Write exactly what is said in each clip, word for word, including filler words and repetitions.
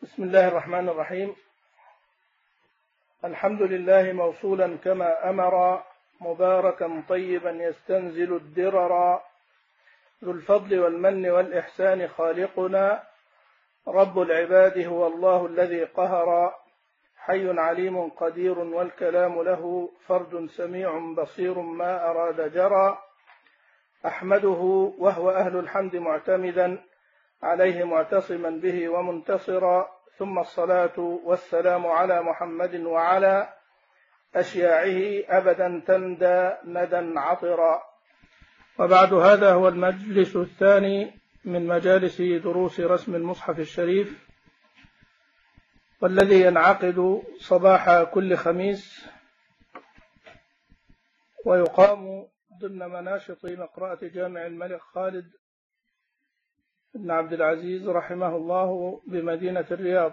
بسم الله الرحمن الرحيم. الحمد لله موصولا كما أمر، مباركا طيبا يستنزل الدرر، ذو الفضل والمن والإحسان خالقنا، رب العباد هو الله الذي قهر، حي عليم قدير والكلام له فرد سميع بصير ما أراد جرى. أحمده وهو أهل الحمد معتمدا عليه معتصما به ومنتصرا، ثم الصلاة والسلام على محمد وعلى أشياعه أبدا تندى ندى عطرا. وبعد، هذا هو المجلس الثاني من مجالس دروس رسم المصحف الشريف، والذي ينعقد صباح كل خميس، ويقام ضمن مناشط مقرأة جامع الملك خالد بن عبد العزيز رحمه الله بمدينة الرياض.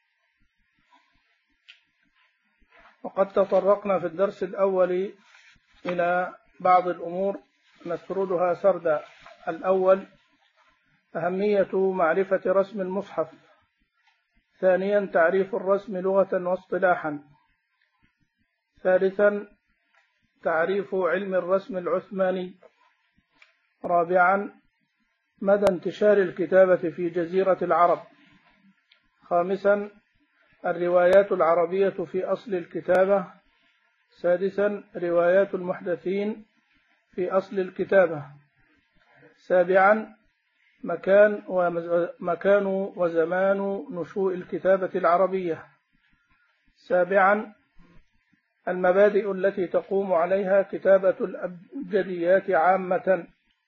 وقد تطرقنا في الدرس الأول إلى بعض الأمور نسردها سردا. الأول، أهمية معرفة رسم المصحف. ثانيا، تعريف الرسم لغة واصطلاحا. ثالثا، تعريف علم الرسم العثماني. رابعا، مدى انتشار الكتابة في جزيرة العرب. خامسا، الروايات العربية في أصل الكتابة. سادسا، روايات المحدثين في أصل الكتابة. سابعا، مكان ومكان وزمان نشوء الكتابة العربية. سابعا، المبادئ التي تقوم عليها كتابة الأبجديات عامة.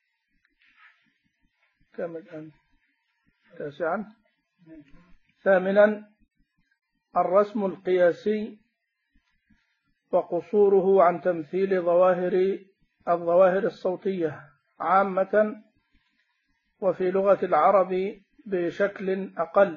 كم الآن؟ تاسعا. ثامنا، الرسم القياسي وقصوره عن تمثيل ظواهر الظواهر الصوتية عامة، وفي لغة العرب بشكل أقل.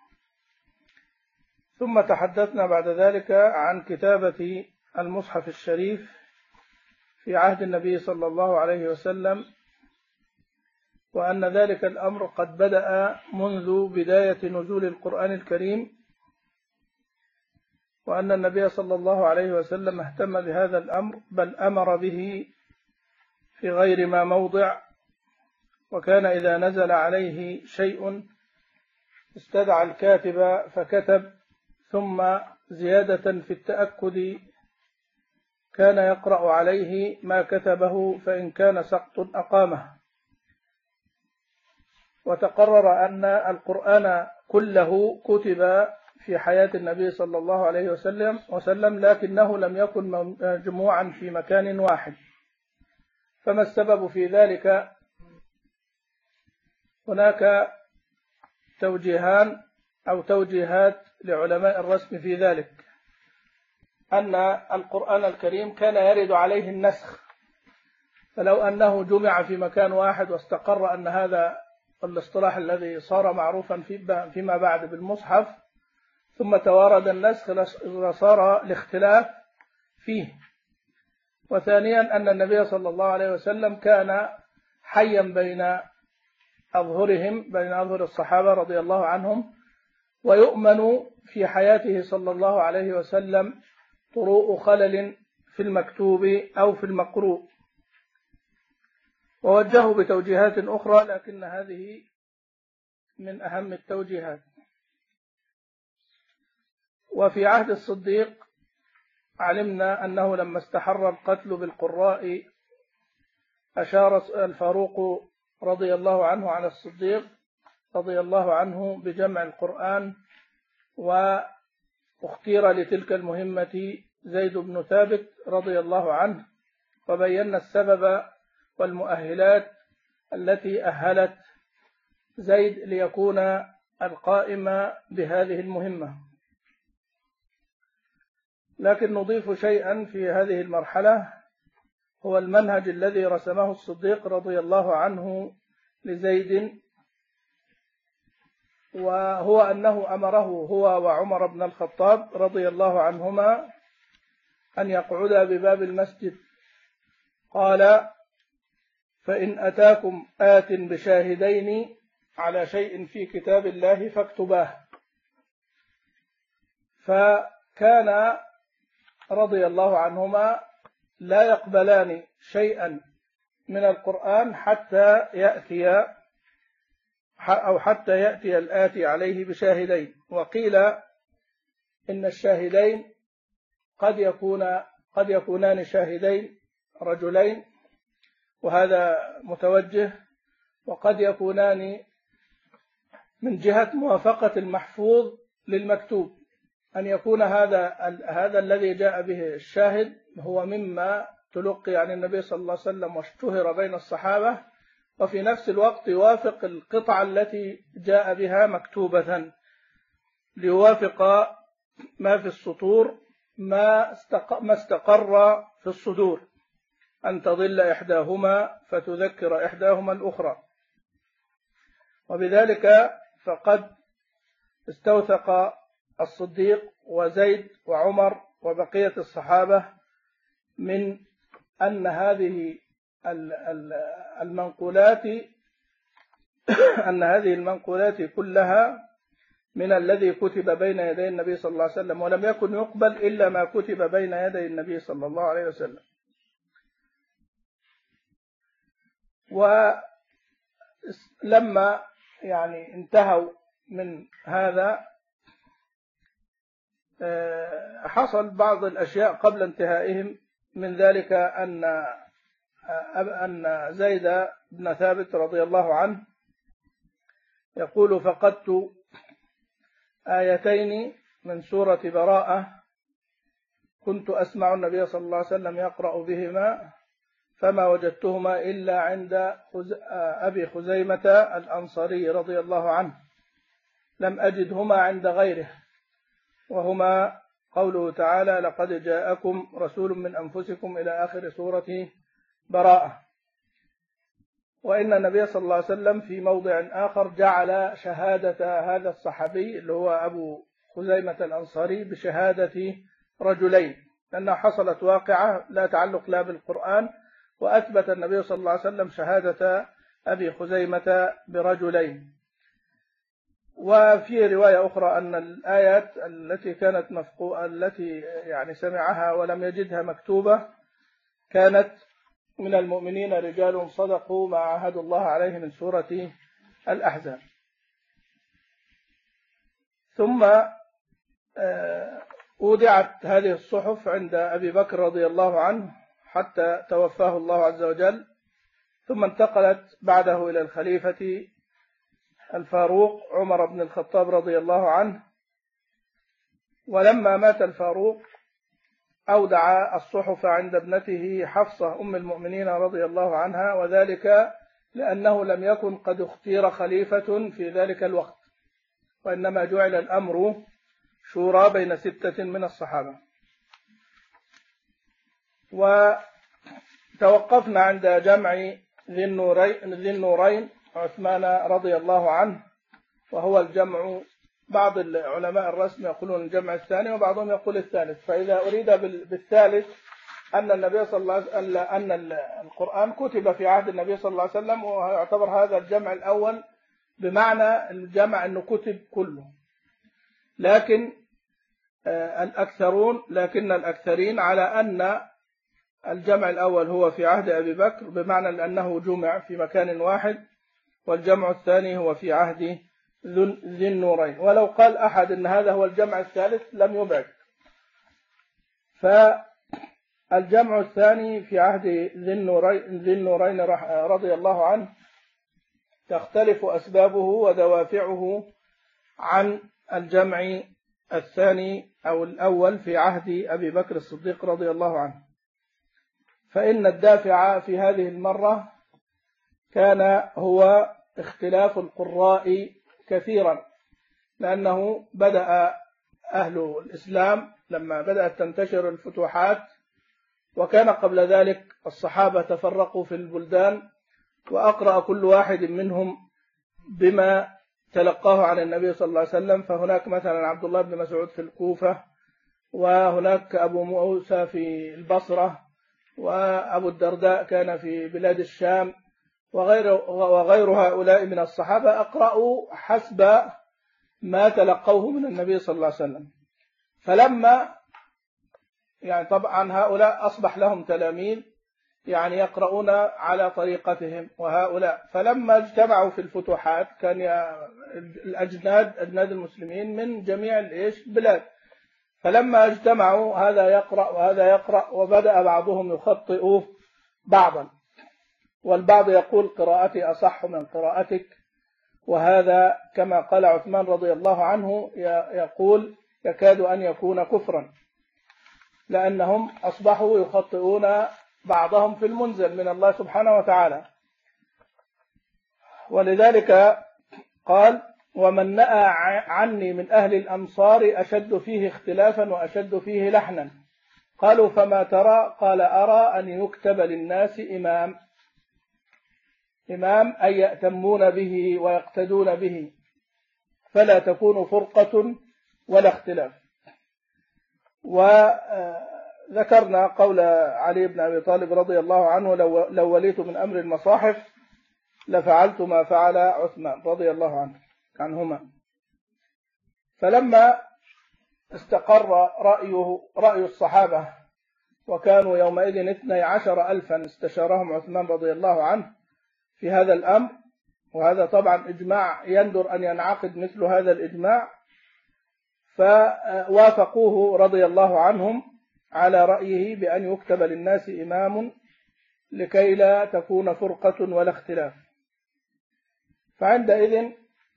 ثم تحدثنا بعد ذلك عن كتابة المصحف الشريف في عهد النبي صلى الله عليه وسلم، وأن ذلك الأمر قد بدأ منذ بداية نزول القرآن الكريم، وأن النبي صلى الله عليه وسلم اهتم بهذا الأمر، بل أمر به في غير ما موضع. وكان إذا نزل عليه شيء استدعى الكاتب فكتب، ثم زيادة في التأكد كان يقرأ عليه ما كتبه، فإن كان سقط أقامه. وتقرر أن القرآن كله كتب في حياة النبي صلى الله عليه وسلم وسلم لكنه لم يكن مجموعا في مكان واحد. فما السبب في ذلك؟ هناك توجيهان أو توجيهات لعلماء الرسم في ذلك، أن القرآن الكريم كان يرد عليه النسخ، فلو أنه جمع في مكان واحد واستقر أن هذا الاصطلاح الذي صار معروفا فيما بعد بالمصحف، ثم توارد النسخ لصار الاختلاف فيه. وثانيا، أن النبي صلى الله عليه وسلم كان حيا بين أظهرهم بين أظهر الصحابة رضي الله عنهم، ويؤمن في حياته صلى الله عليه وسلم طروء خلل في المكتوب أو في المقروء. ووجهوا بتوجيهات أخرى، لكن هذه من أهم التوجيهات. وفي عهد الصديق علمنا أنه لما استحر القتل بالقراء أشار الفاروق رضي الله عنه على الصديق رضي الله عنه بجمع القرآن، واختير لتلك المهمة زيد بن ثابت رضي الله عنه، وبينا السبب والمؤهلات التي أهلت زيد ليكون القائم بهذه المهمة. لكن نضيف شيئا في هذه المرحلة، هو المنهج الذي رسمه الصديق رضي الله عنه لزيد، وهو أنه أمره هو وعمر بن الخطاب رضي الله عنهما أن يقعدا بباب المسجد. قال: فإن أتاكم آت بشاهدين على شيء في كتاب الله فاكتباه. فكان رضي الله عنهما لا يقبلان شيئا من القرآن حتى يأتي أو حتى يأتي الآتي عليه بشاهدين. وقيل إن الشاهدين قد يكون قد يكونان شاهدين رجلين، وهذا متوجه، وقد يكونان من جهة موافقة المحفوظ للمكتوب، أن يكون هذا هذا الذي جاء به الشاهد هو مما تلقي عن النبي صلى الله عليه وسلم واشتهر بين الصحابة، وفي نفس الوقت يوافق القطعة التي جاء بها مكتوبة، ليوافق ما في السطور ما استقر في الصدور، أن تضل إحداهما فتذكر إحداهما الأخرى. وبذلك فقد استوثق الصديق وزيد وعمر وبقية الصحابة من أن هذه المنقولات أن هذه المنقولات كلها من الذي كتب بين يدي النبي صلى الله عليه وسلم، ولم يكن يقبل إلا ما كتب بين يدي النبي صلى الله عليه وسلم. ولما يعني انتهوا من هذا حصل بعض الأشياء قبل انتهائهم من ذلك، أن أن زيد بن ثابت رضي الله عنه يقول: فقدت آيتين من سورة براءة كنت أسمع النبي صلى الله عليه وسلم يقرأ بهما، فما وجدتهما إلا عند أبي خزيمة الأنصاري رضي الله عنه، لم أجدهما عند غيره، وهما قوله تعالى: لقد جاءكم رسول من أنفسكم إلى آخر سورة براءة. وإن النبي صلى الله عليه وسلم في موضع آخر جعل شهادة هذا الصحابي اللي هو أبو خزيمة الأنصاري بشهادة رجلين، لأنها حصلت واقعة لا تعلق لا بالقرآن، وأثبت النبي صلى الله عليه وسلم شهادة أبي خزيمة برجلين. وفي رواية أخرى أن الآيات التي كانت مفقوءة التي يعني سمعها ولم يجدها مكتوبة كانت من المؤمنين رجال صدقوا ما عاهدوا الله عليه من سورة الأحزاب. ثم أودعت هذه الصحف عند أبي بكر رضي الله عنه حتى توفاه الله عز وجل، ثم انتقلت بعده إلى الخليفة الفاروق عمر بن الخطاب رضي الله عنه. ولما مات الفاروق أودع الصحف عند ابنته حفصة أم المؤمنين رضي الله عنها، وذلك لأنه لم يكن قد اختير خليفة في ذلك الوقت، وإنما جعل الأمر شورى بين ستة من الصحابة. وتوقفنا عند جمع ذي النورين, ذي النورين عثمان رضي الله عنه، وهو الجمع. بعض العلماء الرسم يقولون الجمع الثاني، وبعضهم يقول الثالث. فإذا أريد بالثالث أن النبي صلى الله عليه وسلم أن القرآن كتب في عهد النبي صلى الله عليه وسلم، ويعتبر هذا الجمع الأول بمعنى الجمع أنه كتب كله. لكن الأكثرون لكن الأكثرين على أن الجمع الأول هو في عهد أبي بكر، بمعنى أنه جمع في مكان واحد، والجمع الثاني هو في عهد ذي النورين. ولو قال أحد أن هذا هو الجمع الثالث لم يبعد. فالجمع الثاني في عهد ذي النورين, ذي النورين رضي الله عنه تختلف أسبابه ودوافعه عن الجمع الثاني أو الأول في عهد أبي بكر الصديق رضي الله عنه. فإن الدافع في هذه المرة كان هو اختلاف القراء كثيرا، لأنه بدأ أهل الإسلام لما بدأت تنتشر الفتوحات، وكان قبل ذلك الصحابة تفرقوا في البلدان، وأقرأ كل واحد منهم بما تلقاه عن النبي صلى الله عليه وسلم. فهناك مثلا عبد الله بن مسعود في الكوفة، وهناك أبو موسى في البصرة، وأبو الدرداء كان في بلاد الشام، وغير, وغير هؤلاء من الصحابة أقرأوا حسب ما تلقوه من النبي صلى الله عليه وسلم. فلما يعني طبعا هؤلاء أصبح لهم تلاميذ يعني يقرؤون على طريقتهم وهؤلاء، فلما اجتمعوا في الفتوحات كان الأجناد أجناد المسلمين من جميع البلاد، فلما اجتمعوا هذا يقرأ وهذا يقرأ، وبدأ بعضهم يخطئ بعضا، والبعض يقول قراءتي أصح من قراءتك، وهذا كما قال عثمان رضي الله عنه يقول يكاد أن يكون كفرا، لأنهم أصبحوا يخطئون بعضهم في المنزل من الله سبحانه وتعالى. ولذلك قال ومن نأى عني من أهل الأمصار أشد فيه اختلافا وأشد فيه لحنا. قالوا فما ترى؟ قال أرى أن يكتب للناس إمام، إمام أن يأتمون به ويقتدون به، فلا تكون فرقة ولا اختلاف. وذكرنا قول علي بن أبي طالب رضي الله عنه لو, لو وليت من أمر المصاحف لفعلت ما فعل عثمان رضي الله عنه عنهما. فلما استقر رأيه رأي الصحابة وكانوا يومئذ اثني عشر ألفا استشارهم عثمان رضي الله عنه في هذا الأمر، وهذا طبعا إجماع يندر أن ينعقد مثل هذا الإجماع، فوافقوه رضي الله عنهم على رأيه بأن يكتب للناس إمام لكي لا تكون فرقة ولا اختلاف. فعندئذ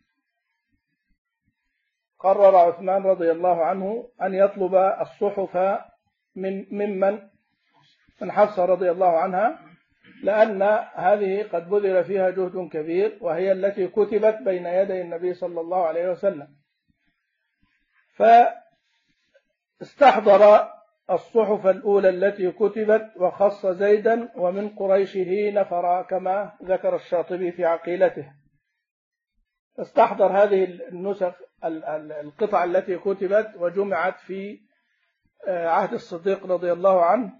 قرر عثمان رضي الله عنه أن يطلب الصحف من ممن من حفصة رضي الله عنها، لأن هذه قد بذل فيها جهد كبير، وهي التي كتبت بين يدي النبي صلى الله عليه وسلم. فاستحضر الصحف الأولى التي كتبت وخص زيدا ومن قريشه نفر كما ذكر الشاطبي في عقيلته. استحضر هذه النسخ القطع التي كتبت وجمعت في عهد الصديق رضي الله عنه،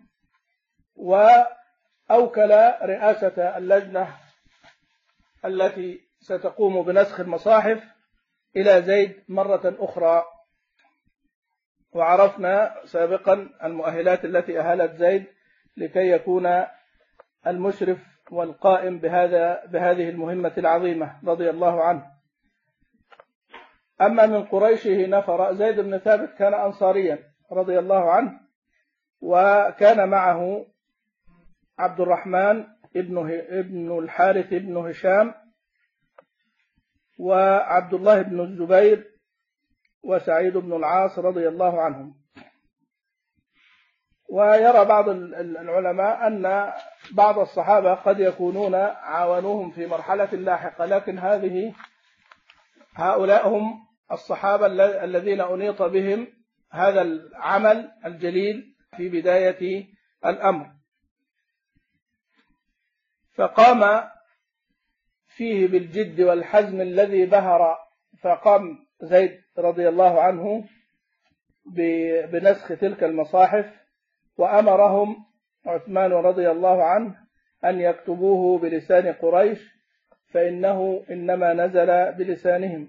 وأوكل رئاسة اللجنة التي ستقوم بنسخ المصاحف إلى زيد مرة أخرى. وعرفنا سابقا المؤهلات التي أهلت زيد لكي يكون المشرف والقائم بهذا بهذه المهمة العظيمة رضي الله عنه. أما من قريشه نفر، زيد بن ثابت كان أنصاريا رضي الله عنه، وكان معه عبد الرحمن ابن ابن الحارث ابن هشام وعبد الله بن الزبير وسعيد بن العاص رضي الله عنهم. ويرى بعض العلماء أن بعض الصحابة قد يكونون عاونوهم في مرحلة لاحقة، لكن هذه هؤلاء هم الصحابة الذين أنيط بهم هذا العمل الجليل في بداية الأمر، فقام فيه بالجد والحزم الذي بهر. فقام زيد رضي الله عنه بنسخ تلك المصاحف، وأمرهم عثمان رضي الله عنه أن يكتبوه بلسان قريش، فإنه إنما نزل بلسانهم.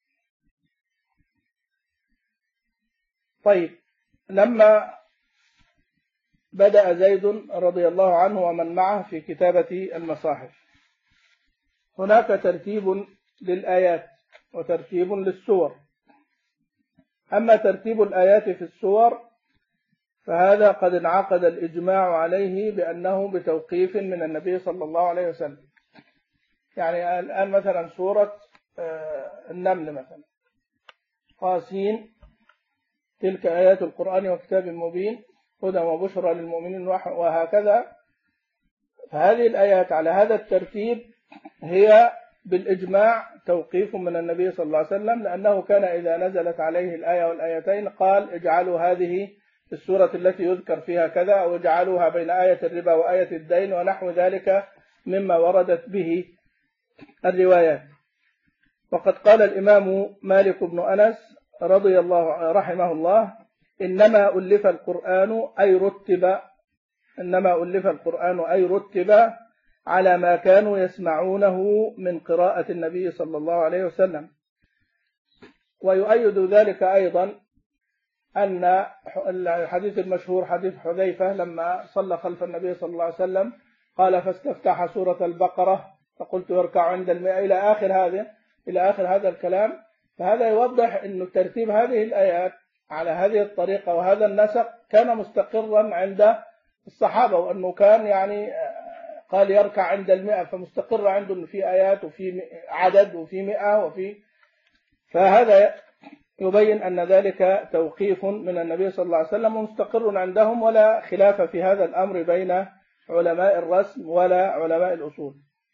طيب، لما بدأ زيد رضي الله عنه ومن معه في كتابة المصاحف، هناك ترتيب للآيات وترتيب للسور. أما ترتيب الآيات في السور فهذا قد انعقد الإجماع عليه بأنه بتوقيف من النبي صلى الله عليه وسلم. يعني الآن مثلا سورة النمل مثلا، قاسين تلك آيات القرآن وكتاب مبين هدى وبشرى للمؤمنين وهكذا. فهذه الآيات على هذا الترتيب هي بالإجماع توقيف من النبي صلى الله عليه وسلم، لأنه كان إذا نزلت عليه الآية والآيتين قال اجعلوا هذه السورة التي يذكر فيها كذا، أو اجعلوها بين آية الربا وآية الدين ونحو ذلك مما وردت به الروايات. وقد قال الإمام مالك بن أنس رضي الله رحمه الله إنما ألف القرآن أي رتب إنما ألف القرآن أي رتب على ما كانوا يسمعونه من قراءة النبي صلى الله عليه وسلم. ويؤيد ذلك أيضا أن الحديث المشهور حديث حذيفة لما صلى خلف النبي صلى الله عليه وسلم قال فاستفتح سورة البقرة فقلت يركع عند المئة إلى آخر هذا إلى آخر هذا الكلام. فهذا يوضح أن ترتيب هذه الآيات على هذه الطريقة وهذا النسق كان مستقرا عند الصحابة، وأنه كان يعني قال يركع عند المئة، فمستقر عنده أنه في آيات وفي عدد وفي مئة وفي، فهذا يبين أن ذلك توقيف من النبي صلى الله عليه وسلم ومستقر عندهم، ولا خلاف في هذا الأمر بين علماء الرسم ولا علماء الأصول.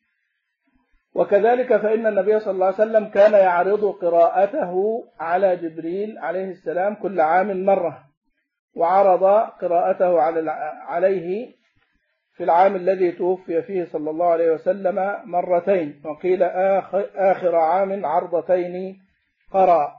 وكذلك فإن النبي صلى الله عليه وسلم كان يعرض قراءته على جبريل عليه السلام كل عام مرة، وعرض قراءته عليه في العام الذي توفي فيه صلى الله عليه وسلم مرتين، وقيل آخر عام عرضتين قرأ.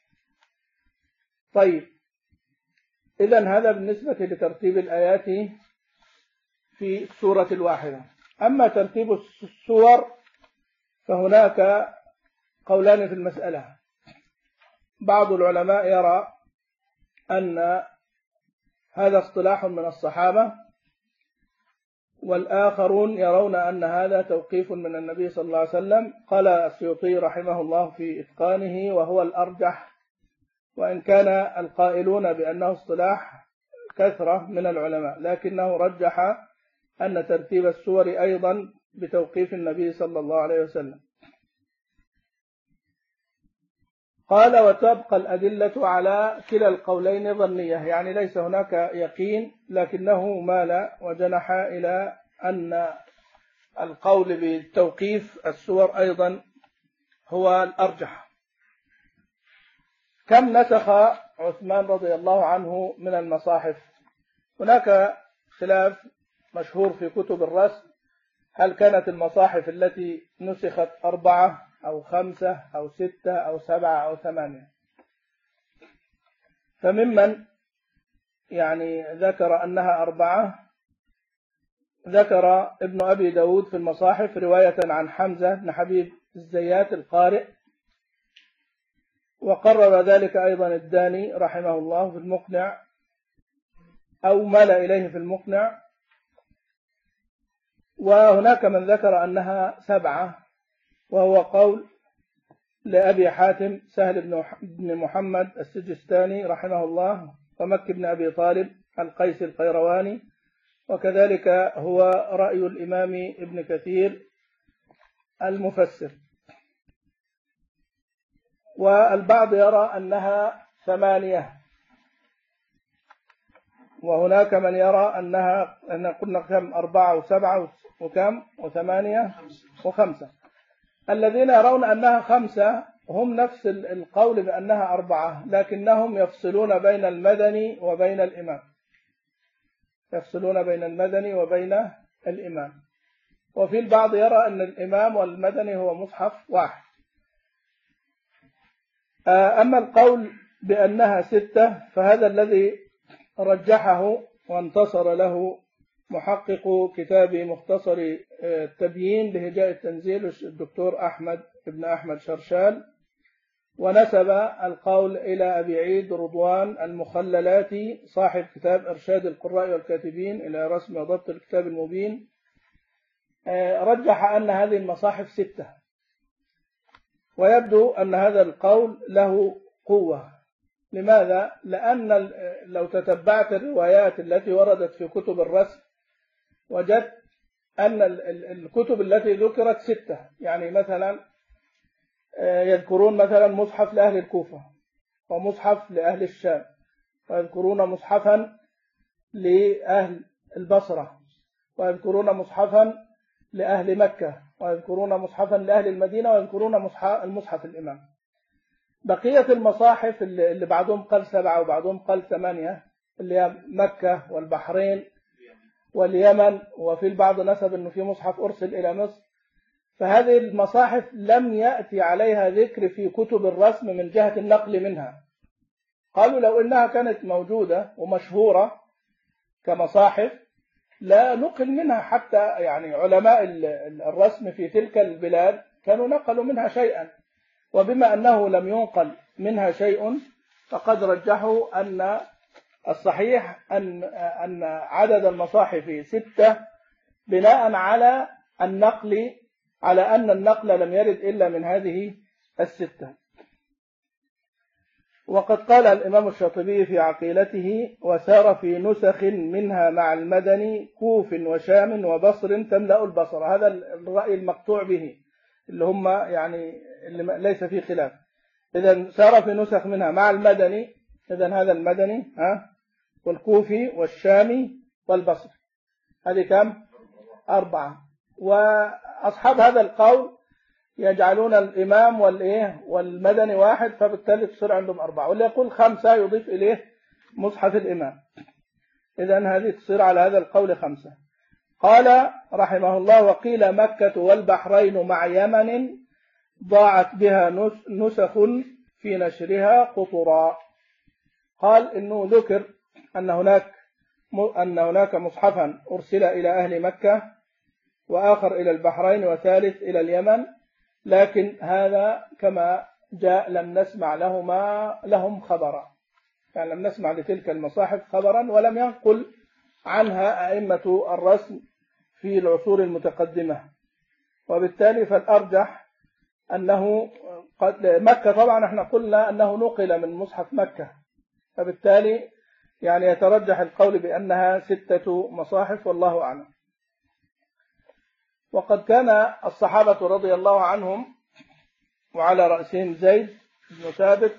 طيب، إذن هذا بالنسبة لترتيب الآيات في السورة الواحدة. أما ترتيب السور فهناك قولان في المسألة. بعض العلماء يرى أن هذا اصطلاح من الصحابة، والآخرون يرون أن هذا توقيف من النبي صلى الله عليه وسلم. قال السيوطي رحمه الله في إتقانه وهو الأرجح، وإن كان القائلون بأنه اصطلاح كثرة من العلماء، لكنه رجح أن ترتيب السور أيضا بتوقيف النبي صلى الله عليه وسلم. قال وتبقى الأدلة على كلا القولين ظنية، يعني ليس هناك يقين، لكنه مال وجنح إلى أن القول بتوقيف السور أيضا هو الأرجح. كم نسخ عثمان رضي الله عنه من المصاحف؟ هناك خلاف مشهور في كتب الرسم، هل كانت المصاحف التي نسخت أربعة أو خمسة أو ستة أو سبعة أو ثمانية. فممن يعني ذكر أنها أربعة ذكر ابن أبي داود في المصاحف رواية عن حمزة بن حبيب الزيات القارئ، وقرر ذلك أيضا الداني رحمه الله في المقنع، أو مال إليه في المقنع. وهناك من ذكر أنها سبعة، وهو قول لأبي حاتم سهل بن محمد السجستاني رحمه الله، ومكي بن أبي طالب القيس القيرواني، وكذلك هو رأي الإمام ابن كثير المفسر. والبعض يرى أنها ثمانية، وهناك من يرى أنها أن قلنا كم أربعة وسبعة وكم وثمانية وخمسة. الذين يرون أنها خمسة هم نفس القول بأنها أربعة، لكنهم يفصلون بين المدني وبين الإمام، يفصلون بين المدني وبين الإمام. وفي البعض يرى أن الإمام والمدني هو مصحف واحد. أما القول بأنها ستة فهذا الذي رجحه وانتصر له محقق كتاب مختصر التبيين لهجاء التنزيل الدكتور أحمد بن أحمد شرشال، ونسب القول إلى أبي عيد رضوان المخللاتي صاحب كتاب إرشاد القراء والكاتبين إلى رسم وضبط الكتاب المبين، رجح أن هذه المصاحف ستة. ويبدو أن هذا القول له قوة. لماذا؟ لأن لو تتبعت الروايات التي وردت في كتب الرسم وجدت أن الكتب التي ذكرت ستة. يعني مثلا يذكرون مثلا مصحف لأهل الكوفة، ومصحف لأهل الشام، ويذكرون مصحفا لأهل البصرة، ويذكرون مصحفا لأهل مكة، ويذكرون مصحفا لأهل المدينة، ويذكرون المصحف الإمام. بقية المصاحف اللي بعضهم قال سبعة وبعضهم قال ثمانية، اللي هي مكة والبحرين واليمن، وفي البعض نسب أنه في مصحف أرسل إلى مصر. فهذه المصاحف لم يأتي عليها ذكر في كتب الرسم من جهة النقل منها. قالوا لو إنها كانت موجودة ومشهورة كمصاحف لا نقل منها، حتى يعني علماء الرسم في تلك البلاد كانوا نقلوا منها شيئا. وبما أنه لم ينقل منها شيء فقد رجحوا أن الصحيح أن أن عدد المصاحف ستة بناء على النقل على أن النقل لم يرد إلا من هذه الستة. وقد قال الإمام الشاطبي في عقيلته: وسار في نسخ منها مع المدني كوف وشام وبصر تملأ البصر. هذا الرأي المقطوع به اللي هم يعني اللي ليس فيه خلاف. إذا سار في نسخ منها مع المدني، إذا هذا المدني ها والكوفي والشامي والبصري، هذه كم؟ أربعة. وأصحاب هذا القول يجعلون الإمام والإيه والمدني واحد، فبالتالي تصير عندهم أربعة، واللي يقول خمسة يضيف إليه مصحف الإمام. إذن هذه تصير على هذا القول خمسة. قال رحمه الله: وقيل مكة والبحرين مع يمن ضاعت بها نسخ في نشرها قطرا. قال إنه ذكر أن هناك أن هناك مصحفا أرسل إلى أهل مكة، وآخر إلى البحرين، وثالث إلى اليمن، لكن هذا كما جاء لم نسمع لهما لهم خبرا، يعني لم نسمع لتلك المصاحف خبرا، ولم ينقل عنها أئمة الرسم في العصور المتقدمة. وبالتالي فالأرجح أنه قد مكة، طبعا احنا قلنا أنه نقل من مصحف مكة، فبالتالي يعني يترجح القول بأنها ستة مصاحف، والله أعلم. وقد كان الصحابة رضي الله عنهم وعلى رأسهم زيد بن ثابت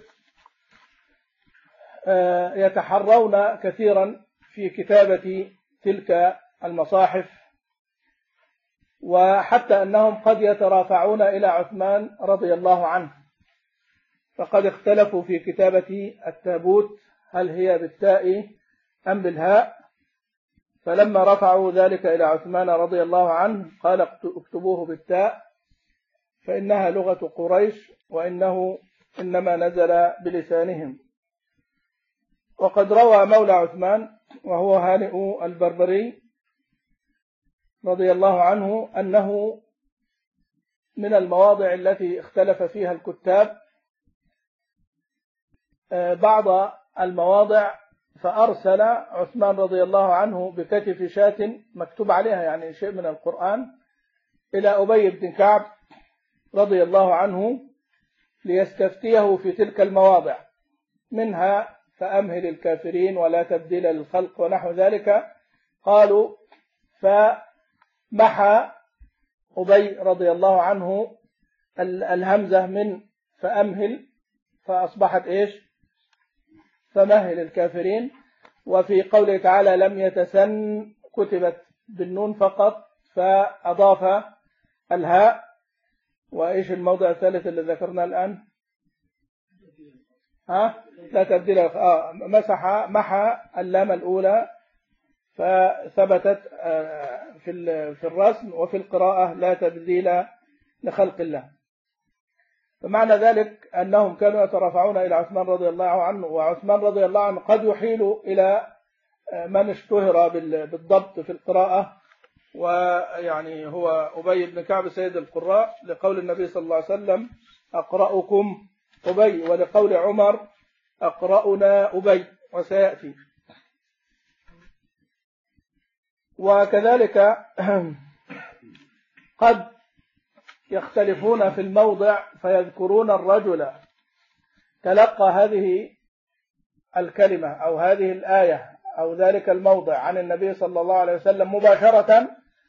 يتحرون كثيرا في كتابة تلك المصاحف، وحتى أنهم قد يترافعون إلى عثمان رضي الله عنه، فقد اختلفوا في كتابة التابوت هل هي بالتاء أم بالهاء، فلما رفعوا ذلك إلى عثمان رضي الله عنه قال: اكتبوه بالتاء فإنها لغة قريش، وإنه إنما نزل بلسانهم. وقد روى مولى عثمان وهو هانئ البربري رضي الله عنه أنه من المواضع التي اختلف فيها الكتاب بعض المواضع، فأرسل عثمان رضي الله عنه بكتف شاة مكتوب عليها يعني شيء من القرآن إلى أبي بن كعب رضي الله عنه ليستفتيه في تلك المواضع، منها فأمهل الكافرين ولا تبديل للخلق ونحو ذلك. قالوا فمحى أبي رضي الله عنه الهمزة من فأمهل فأصبحت إيش؟ فمهل الكافرين. وفي قوله تعالى لم يتسن كتبت بالنون فقط فأضاف الهاء. وإيش الموضع الثالث اللي ذكرنا الآن؟ ها؟ لا تبديل. آه مسح محى اللام الأولى فثبتت في في الرسم، وفي القراءة لا تبديل لخلق الله. فمعنى ذلك أنهم كانوا يترافعون إلى عثمان رضي الله عنه، وعثمان رضي الله عنه قد يحيل إلى من اشتهر بالضبط في القراءة، ويعني هو أبي بن كعب سيد القراء، لقول النبي صلى الله عليه وسلم أقرأكم أبي، ولقول عمر أقرأنا أبي، وسيأتي. وكذلك قد يختلفون في الموضع فيذكرون الرجل تلقى هذه الكلمة أو هذه الآية أو ذلك الموضع عن النبي صلى الله عليه وسلم مباشرة،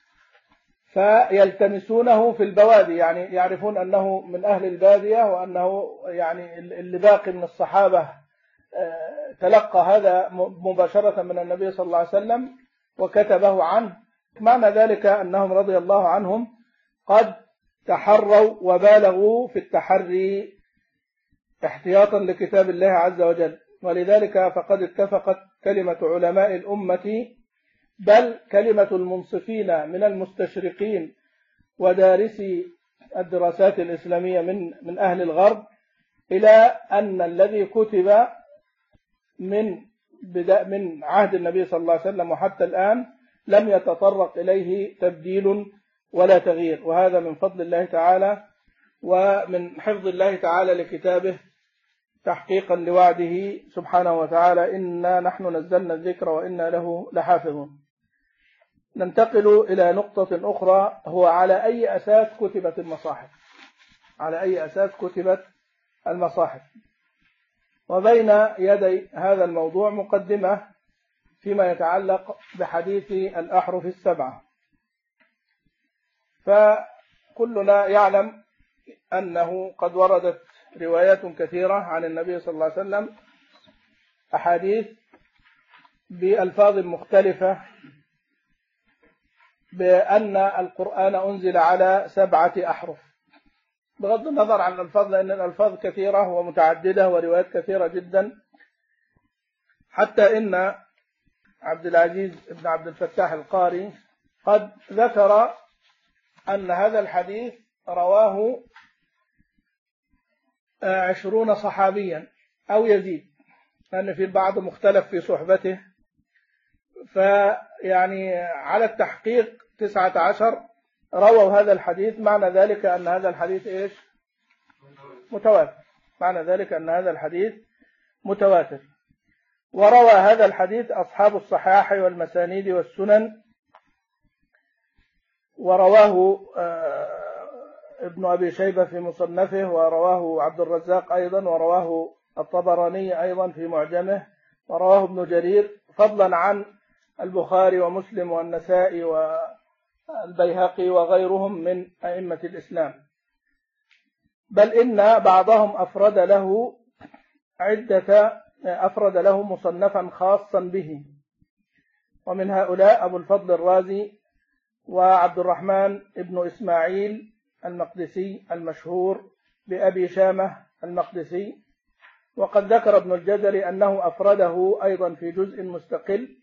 فيلتمسونه في البوادي، يعني يعرفون أنه من أهل البادية، وأنه يعني اللي باقي من الصحابة تلقى هذا مباشرة من النبي صلى الله عليه وسلم وكتبه عنه. معنى ذلك أنهم رضي الله عنهم قد تحروا وبالغوا في التحري احتياطا لكتاب الله عز وجل. ولذلك فقد اتفقت كلمة علماء الأمة، بل كلمة المنصفين من المستشرقين ودارسي الدراسات الإسلامية من من أهل الغرب، إلى أن الذي كتب من بدأ من عهد النبي صلى الله عليه وسلم وحتى الآن لم يتطرق إليه تبديل ولا تغيير، وهذا من فضل الله تعالى ومن حفظ الله تعالى لكتابه تحقيقا لوعده سبحانه وتعالى: إنا نحن نزلنا الذكر وإنا له لحافظون. ننتقل إلى نقطة أخرى، هو على أي أساس كتبت المصاحف، على أي أساس كتبت المصاحف. وبين يدي هذا الموضوع مقدمة فيما يتعلق بحديث الأحرف السبعة. فكلنا يعلم أنه قد وردت روايات كثيرة عن النبي صلى الله عليه وسلم، أحاديث بألفاظ مختلفة، بأن القرآن أنزل على سبعة أحرف، بغض النظر عن الألفاظ، لأن الألفاظ كثيرة ومتعددة وروايات كثيرة جدا، حتى إن عبد العزيز بن عبد الفتاح القاري قد ذكر أن هذا الحديث رواه عشرون صحابيا أو يزيد، لأن في البعض مختلف في صحبته، فيعني على التحقيق تسعة عشر رووا هذا الحديث. معنى ذلك أن هذا الحديث إيش؟ متواتر. معنى ذلك أن هذا الحديث متواتر. وروى هذا الحديث أصحاب الصحاح والمسانيد والسنن، ورواه ابن أبي شيبة في مصنفه، ورواه عبد الرزاق أيضا، ورواه الطبراني أيضا في معجمه، ورواه ابن جرير، فضلا عن البخاري ومسلم والنسائي والبيهقي وغيرهم من أئمة الإسلام. بل إن بعضهم أفرد له عدة أفرد له مصنفا خاصا به، ومن هؤلاء أبو الفضل الرازي وعبد الرحمن ابن إسماعيل المقدسي المشهور بأبي شامة المقدسي. وقد ذكر ابن الجزري أنه أفرده أيضا في جزء مستقل.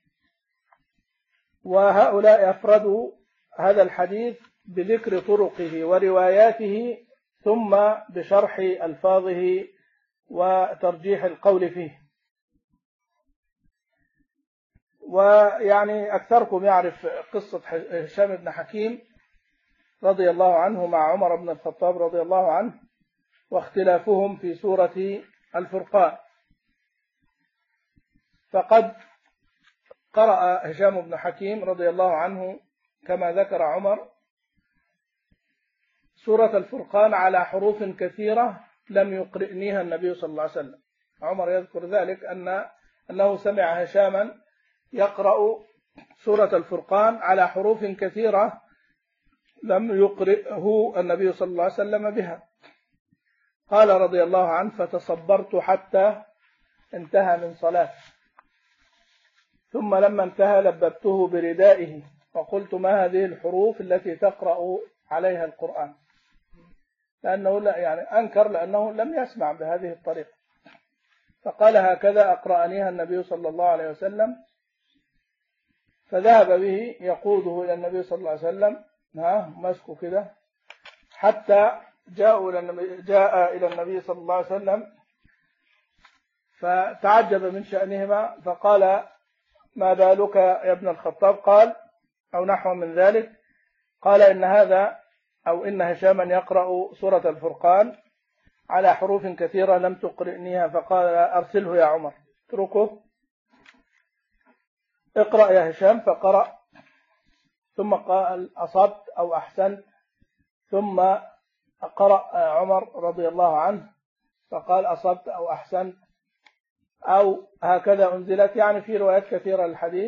وهؤلاء أفردوا هذا الحديث بذكر طرقه ورواياته، ثم بشرح ألفاظه وترجيح القول فيه. ويعني أكثركم يعرف قصة هشام بن حكيم رضي الله عنه مع عمر بن الخطاب رضي الله عنه، واختلافهم في سورة الفرقان. فقد قرأ هشام بن حكيم رضي الله عنه كما ذكر عمر سورة الفرقان على حروف كثيرة لم يقرئنيها النبي صلى الله عليه وسلم. عمر يذكر ذلك أن أنه سمع هشاما يقرأ سورة الفرقان على حروف كثيرة لم يقرئه النبي صلى الله عليه وسلم بها. قال رضي الله عنه: فتصبرت حتى انتهى من صلاة، ثم لما انتهى لببته بردائه وقلت: ما هذه الحروف التي تقرأ عليها القرآن؟ لأنه لا يعني أنكر، لأنه لم يسمع بهذه الطريقة. فقال: هكذا أقرأنيها النبي صلى الله عليه وسلم. فذهب به يقوده إلى النبي صلى الله عليه وسلم، ها مسكه كده، حتى جاءوا إلى النبي جاء إلى النبي صلى الله عليه وسلم، فتعجب من شأنهما، فقال: ما بالك يا ابن الخطاب؟ قال أو نحو من ذلك، قال: إن هذا أو إن هشاما يقرأ سورة الفرقان على حروف كثيرة لم تقرئنيها. فقال: أرسله يا عمر، اتركه، اقرأ يا هشام. فقرأ، ثم قال: أصبت أو أحسنت. ثم قرأ عمر رضي الله عنه فقال: أصبت أو أحسنت، أو هكذا أنزلت، يعني في روايات كثيرة للحديث.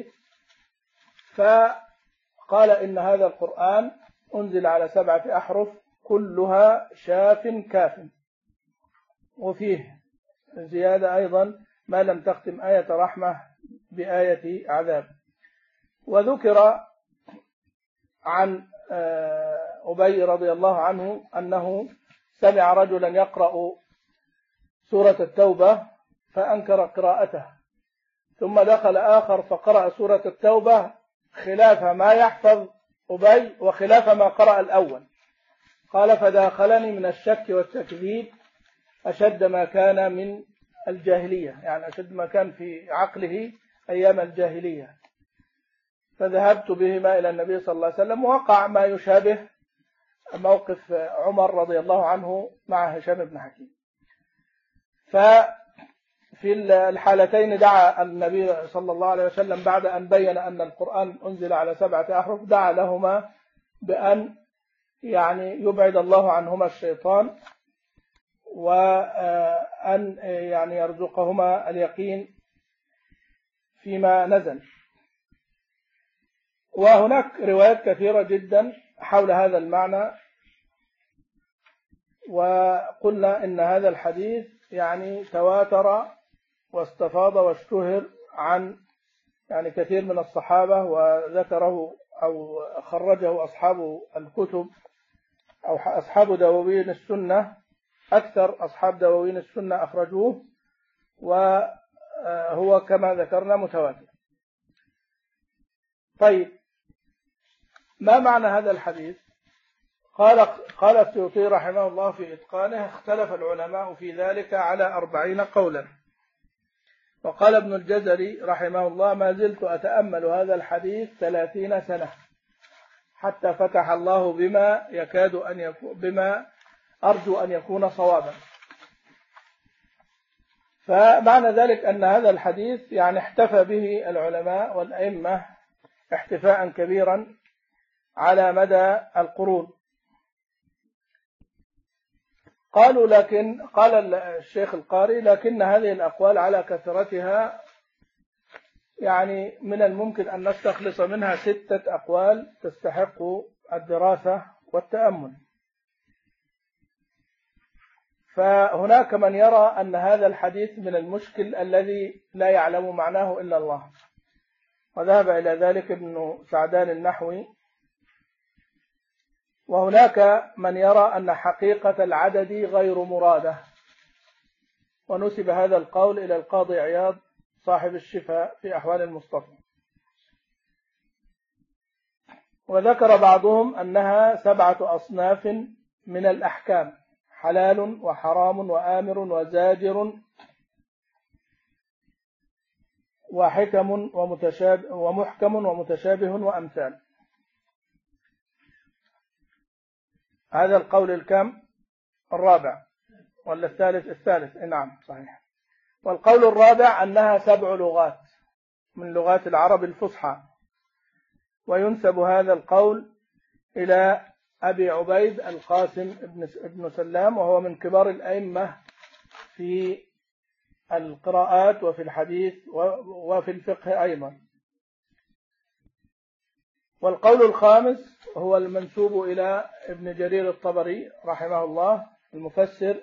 فقال: إن هذا القرآن أنزل على سبعة أحرف كلها شاف كاف. وفيه زيادة أيضا: ما لم تختم آية رحمة بآية عذاب. وذكر عن أبي رضي الله عنه أنه سمع رجلا يقرأ سورة التوبة فأنكر قراءته، ثم دخل آخر فقرأ سورة التوبة خلاف ما يحفظ أبي وخلاف ما قرأ الأول. قال: فداخلني من الشك والتكذيب أشد ما كان من الجاهلية، يعني أشد ما كان في عقله أيام الجاهلية. فذهبت بهما إلى النبي صلى الله عليه وسلم، ووقع ما يشابه موقف عمر رضي الله عنه مع هشام بن حكيم. ففي الحالتين دعا النبي صلى الله عليه وسلم بعد أن بين أن القرآن أنزل على سبعة أحرف دعا لهما بأن يعني يبعد الله عنهما الشيطان وأن يعني يرزقهما اليقين فيما نزل. وهناك روايات كثيرة جدا حول هذا المعنى، وقلنا إن هذا الحديث يعني تواتر واستفاض واشتهر عن يعني كثير من الصحابة، وذكره أو خرجه أصحاب الكتب أو أصحاب دواوين السنة، أكثر أصحاب دواوين السنة أخرجوه، وهو كما ذكرنا متواتر. طيب، ما معنى هذا الحديث؟ قال قال السيوطي رحمه الله في إتقانه: اختلف العلماء في ذلك على أربعين قولا. وقال ابن الجزري رحمه الله: ما زلت أتأمل هذا الحديث ثلاثين سنة حتى فتح الله بما يكاد أن يكون بما أرجو أن يكون صوابا. فمعنى ذلك أن هذا الحديث يعني احتفى به العلماء والأئمة احتفاء كبيرا على مدى القرون. قالوا لكن قال الشيخ القاري: لكن هذه الأقوال على كثرتها يعني من الممكن أن نستخلص منها ستة أقوال تستحق الدراسة والتأمل. فهناك من يرى أن هذا الحديث من المشكل الذي لا يعلم معناه إلا الله، وذهب إلى ذلك ابن سعدان النحوي. وهناك من يرى أن حقيقة العدد غير مرادة، ونسب هذا القول إلى القاضي عياض صاحب الشفاء في أحوال المصطفى. وذكر بعضهم أنها سبعة أصناف من الأحكام: حلال وحرام وآمر وزاجر وحكم ومتشابه ومحكم ومتشابه وأمثال. هذا القول الكم الرابع ولا الثالث؟ الثالث، نعم صحيح. والقول الرابع أنها سبع لغات من لغات العرب الفصحى، وينسب هذا القول إلى أبي عبيد القاسم ابن سلام، وهو من كبار الأئمة في القراءات وفي الحديث وفي الفقه أيضا. والقول الخامس هو المنسوب إلى ابن جرير الطبري رحمه الله المفسر،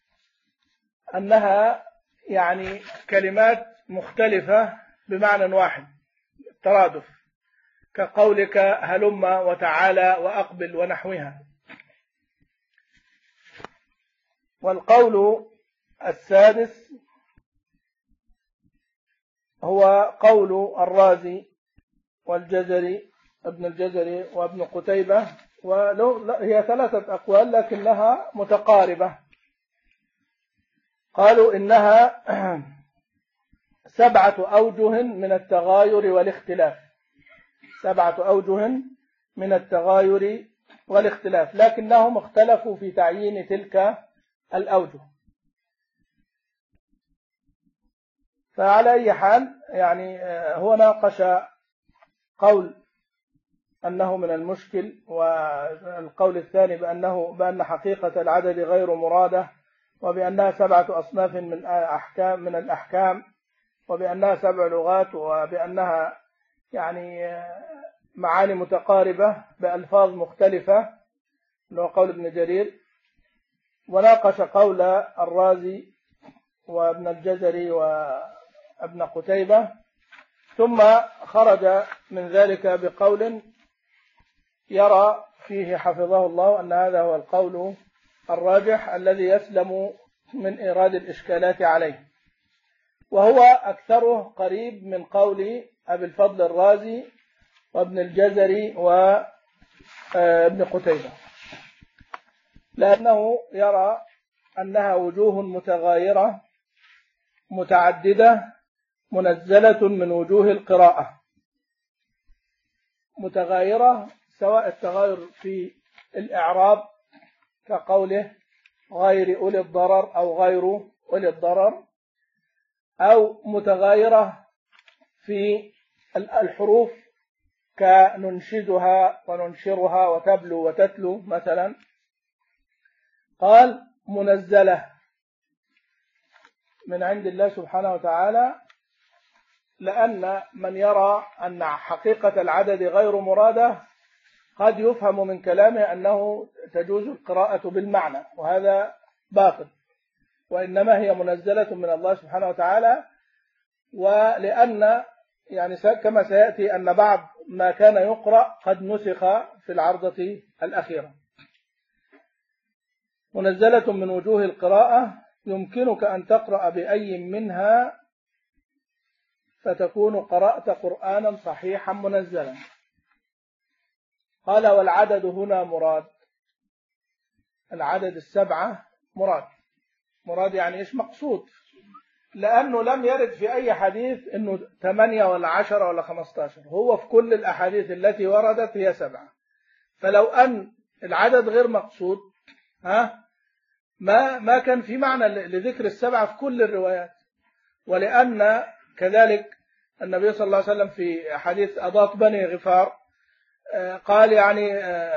أنها يعني كلمات مختلفة بمعنى واحد، ترادف، كقولك هلم وتعالى وأقبل ونحوها. والقول السادس هو قول الرازي والجزري ابن الجزري وابن قتيبة، وهي ثلاثة أقوال لكنها متقاربة. قالوا إنها سبعة أوجه من التغاير والاختلاف، سبعة أوجه من التغاير والاختلاف، لكنهم اختلفوا في تعيين تلك الأوجه. فعلى أي حال يعني هو ناقش قول أنه من المشكل، والقول الثاني بأنه بأن حقيقة العدد غير مرادة، وبأنها سبعة أصناف من أحكام من الأحكام، وبأنها سبع لغات، وبأنها يعني معاني متقاربة بألفاظ مختلفة، اللي هو قول ابن جرير. وناقش قول الرازي وابن الجزري وابن قتيبة، ثم خرج من ذلك بقول يرى فيه حفظه الله أن هذا هو القول الراجح الذي يسلم من إيراد الإشكالات عليه، وهو أكثره قريب من قول أبي الفضل الرازي وابن الجزري وابن قتيبة، لأنه يرى أنها وجوه متغايرة متعددة منزلة من وجوه القراءة، متغايرة، سواء التغاير في الإعراب كقوله غير أولي الضرر أو غير أولي الضرر، أو متغايرة في الحروف كننشدها وننشرها وتبلو وتتلو مثلا. قال منزلة من عند الله سبحانه وتعالى، لأن من يرى أن حقيقة العدد غير مرادة قد يفهم من كلامه أنه تجوز القراءة بالمعنى، وهذا باطل، وإنما هي منزلة من الله سبحانه وتعالى. ولأن يعني كما سيأتي أن بعض ما كان يقرأ قد نسخ في العرضة الأخيرة. منزلة من وجوه القراءة، يمكنك أن تقرأ بأي منها فتكون قرأت قرآنا صحيحا منزلا. قال والعدد هنا مراد، العدد السبعة مراد. مراد يعني إيش؟ مقصود، لأنه لم يرد في أي حديث أنه ثمانية ولا عشرة ولا خمستاشر، هو في كل الأحاديث التي وردت هي سبعة. فلو أن العدد غير مقصود ها ما ما كان في معنى لذكر السبعة في كل الروايات. ولأن كذلك النبي صلى الله عليه وسلم في حديث أضاط بني غفار قال يعني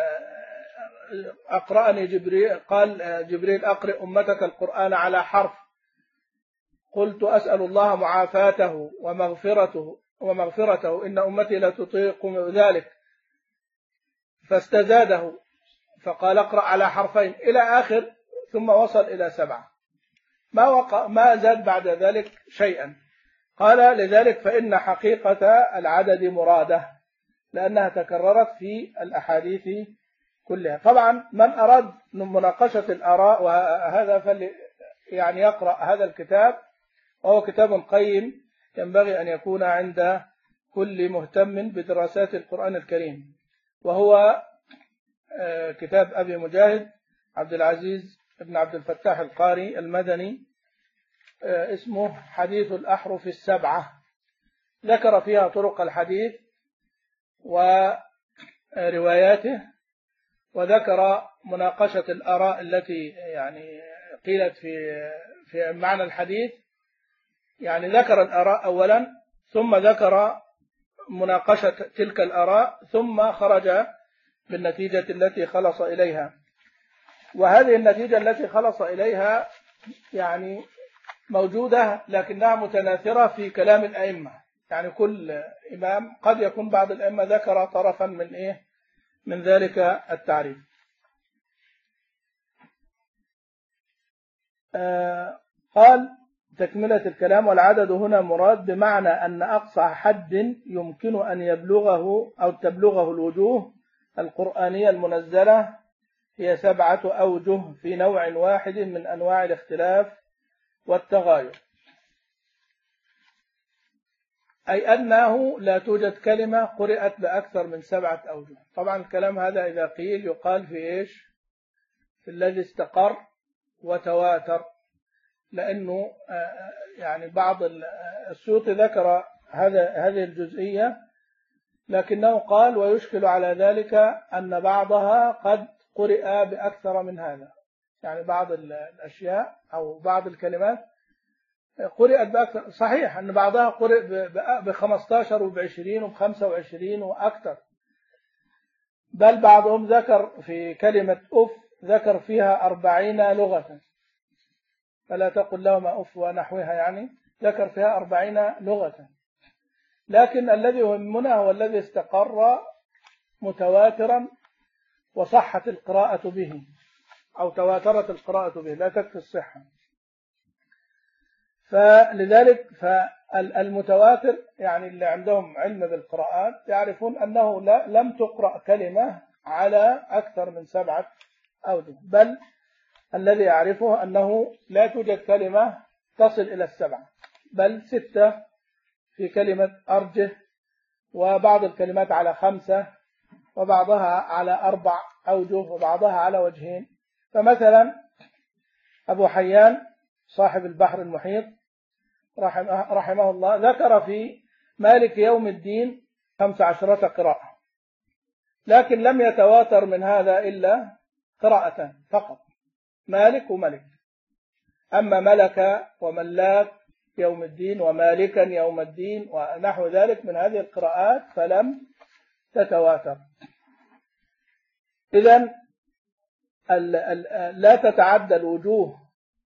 أقرأني جبريل، قال جبريل أقرأ أمتك القرآن على حرف، قلت أسأل الله معافاته ومغفرته ومغفرته إن أمتي لا تطيق ذلك، فاستزاده فقال اقرأ على حرفين إلى آخر، ثم وصل إلى سبعة، ما وقع ما زاد بعد ذلك شيئا. قال لذلك فإن حقيقة العدد مرادة، لأنها تكررت في الأحاديث كلها. طبعا من أراد مناقشة الآراء وهذا فل يعني يقرأ هذا الكتاب، وهو كتاب قيم ينبغي أن يكون عند كل مهتم بدراسات القرآن الكريم، وهو كتاب أبي مجاهد عبد العزيز بن عبد الفتاح القاري المدني، اسمه حديث الأحرف السبعة. ذكر فيها طرق الحديث ورواياته، وذكر مناقشة الآراء التي يعني قيلت في في معنى الحديث. يعني ذكر الآراء أولا، ثم ذكر مناقشة تلك الآراء، ثم خرج بالنتيجة التي خلص إليها. وهذه النتيجة التي خلص إليها يعني موجودة، لكنها متناثرة في كلام الأئمة. يعني كل إمام قد يكون بعض الأئمة ذكر طرفا من إيه من ذلك التعريف. آه قال تكملة الكلام والعدد هنا مراد بمعنى أن أقصى حد يمكن أن يبلغه أو تبلغه الوجوه القرآنية المنزلة هي سبعة أوجه في نوع واحد من أنواع الاختلاف والتغاير، أي أنه لا توجد كلمة قرأت بأكثر من سبعة أوجه. طبعا الكلام هذا إذا قيل يقال في إيش؟ في الذي استقر وتواتر، لأنه يعني بعض السيوطي ذكر هذا هذه الجزئية، لكنه قال ويشكل على ذلك أن بعضها قد قرئ بأكثر من هذا. يعني بعض الأشياء أو بعض الكلمات قرئت بأكثر، صحيح أن بعضها قرئ بخمستاشر وبعشرين وبخمسة وعشرين وأكثر، بل بعضهم ذكر في كلمة أف ذكر فيها أربعين لغة، فلا تقل لهما أف ونحوها، يعني ذكر فيها أربعين لغة. لكن الذي يهمنا هو الذي استقر متواترا وصحت القراءة به أو تواترت القراءة به، لا تكفي الصحة. فلذلك فالمتواتر يعني اللي عندهم علم بالقراءات يعرفون أنه لا لم تقرأ كلمة على أكثر من سبعة أوجه، بل الذي يعرفه أنه لا توجد كلمة تصل إلى السبعة، بل ستة في كلمة أرجه، وبعض الكلمات على خمسة، وبعضها على أربع أوجه، وبعضها على وجهين. فمثلا أبو حيان صاحب البحر المحيط رحمه, رحمه الله ذكر في مالك يوم الدين خمس عشرة قراءة، لكن لم يتواتر من هذا إلا قراءة فقط، مالك وملك. أما ملك وملاك يوم الدين ومالكا يوم الدين ونحو ذلك من هذه القراءات فلم تتواتر. إذن لا تتعدى الوجوه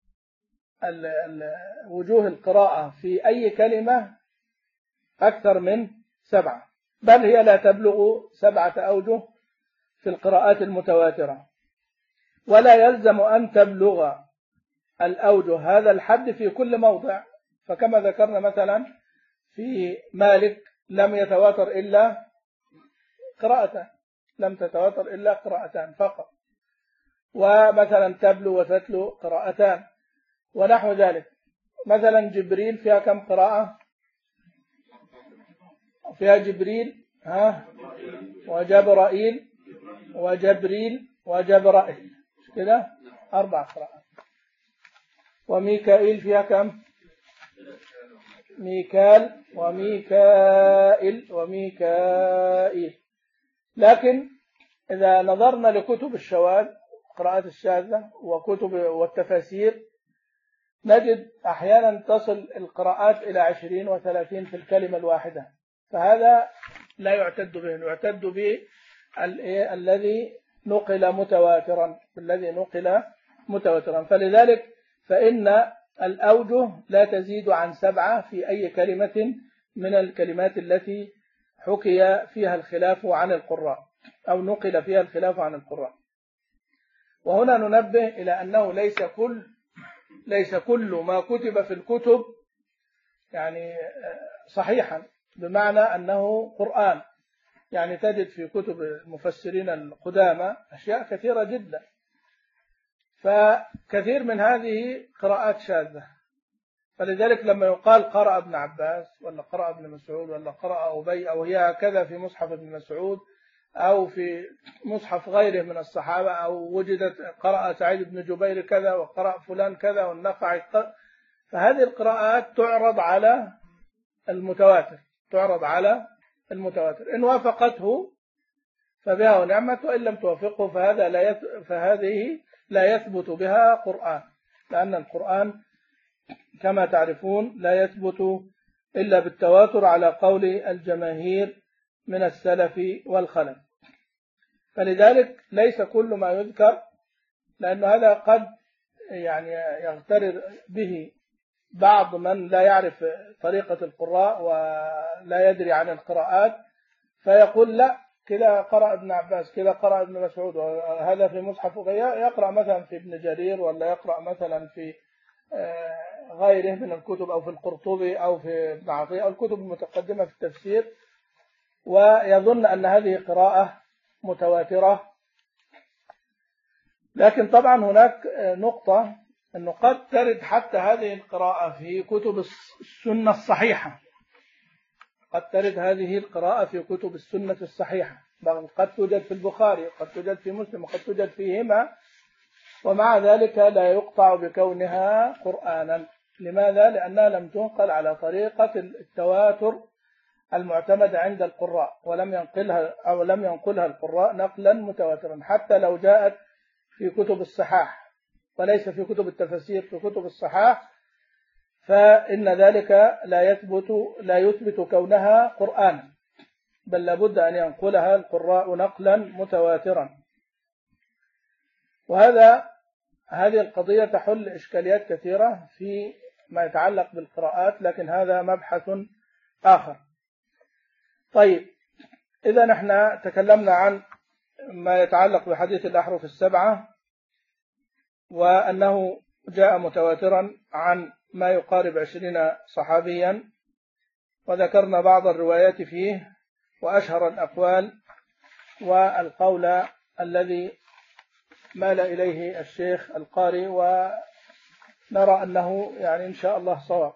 وجوه القراءة في أي كلمة أكثر من سبعة، بل هي لا تبلغ سبعة أوجه في القراءات المتواترة، ولا يلزم أن تبلغ الأوجه هذا الحد في كل موضع. فكما ذكرنا مثلا في مالك لم يتواتر إلا قراءتان، لم تتواتر إلا قراءتان فقط، ومثلا تبلو وتتلو قراءتان ونحو ذلك. مثلا جبريل فيها كم قراءة؟ فيها جبريل ها وجبرائيل وجبريل وجبرائيل كده أربع قراءات. وميكائيل فيها كم؟ ميكال وميكائيل وميكائيل. لكن إذا نظرنا لكتب الشواذ قراءات الشاذة وكتب والتفاسير نجد أحيانا تصل القراءات إلى عشرين وثلاثين في الكلمة الواحدة، فهذا لا يعتد به، يعتد به الذي نقل متواترا الذي نقل متواترا. فلذلك فإن الأوجه لا تزيد عن سبعة في أي كلمة من الكلمات التي حكي فيها الخلاف عن القراء أو نقل فيها الخلاف عن القراء. وهنا ننبه إلى أنه ليس كل ليس كل ما كتب في الكتب يعني صحيحا، بمعنى أنه قرآن. يعني تجد في كتب المفسرين القدامى أشياء كثيرة جدا، فكثير من هذه قراءات شاذة. فلذلك لما يقال قرأ ابن عباس ولا قرأ ابن مسعود ولا قرأ أبي أو هي كذا في مصحف ابن مسعود أو في مصحف غيره من الصحابة، أو وجدت قرأ سعيد بن جبير كذا وقرأ فلان كذا والنخعي، فهذه القراءات تعرض على المتواتر تعرض على المتواتر إن وافقته فبها ونعمت، وإن لم توافقه فهذا لا يث... فهذه لا يثبت بها قرآن، لأن القرآن كما تعرفون لا يثبت إلا بالتواتر على قول الجماهير من السلف والخلف. فلذلك ليس كل ما يذكر، لأن هذا قد يعني يغترر به بعض من لا يعرف طريقة القراء ولا يدري عن القراءات، فيقول لا كذا قرأ ابن عباس كذا قرأ ابن مسعود وهذا في مصحف غيره، يقرأ مثلا في ابن جرير ولا يقرأ مثلا في غيره من الكتب أو في القرطبي أو في ابن عطية أو الكتب المتقدمة في التفسير، ويظن أن هذه قراءة متواترة. لكن طبعا هناك نقطة أنه قد ترد حتى هذه القراءة في كتب السنة الصحيحة، قد ترد هذه القراءة في كتب السنة الصحيحة، قد توجد في البخاري قد توجد في مسلم وقد توجد فيهما، ومع ذلك لا يقطع بكونها قرآنا. لماذا؟ لأنها لم تنقل على طريقة التواتر المعتمد عند القراء، ولم ينقلها أو لم ينقلها القراء نقلا متواترا، حتى لو جاءت في كتب الصحاح وليس في كتب التفاسير، في كتب الصحاح، فإن ذلك لا يثبت لا يثبت كونها قرآن، بل لابد أن ينقلها القراء نقلا متواترا. وهذا هذه القضية تحل إشكاليات كثيرة في ما يتعلق بالقراءات، لكن هذا مبحث آخر. طيب، إذا نحن تكلمنا عن ما يتعلق بحديث الأحرف السبعة، وأنه جاء متواترا عن ما يقارب عشرين صحابيا، وذكرنا بعض الروايات فيه وأشهر الأقوال، والقول الذي مال إليه الشيخ القاري، ونرى أنه يعني إن شاء الله صواب.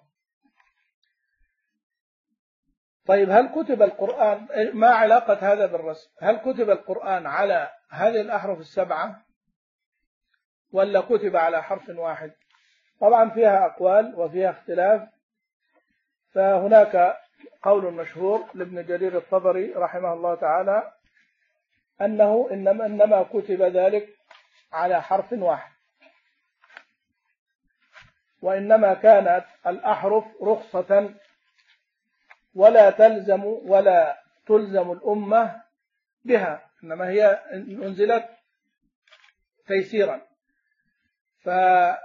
طيب، هل كتب القرآن، ما علاقة هذا بالرسم؟ هل كتب القرآن على هذه الأحرف السبعة ولا كتب على حرف واحد؟ طبعا فيها أقوال وفيها اختلاف. فهناك قول مشهور لابن جرير الطبري رحمه الله تعالى أنه إنما, إنما كتب ذلك على حرف واحد، وإنما كانت الأحرف رخصة ولا تلزم ولا تلزم الأمة بها، إنما هي أنزلت تيسيرا. فجاء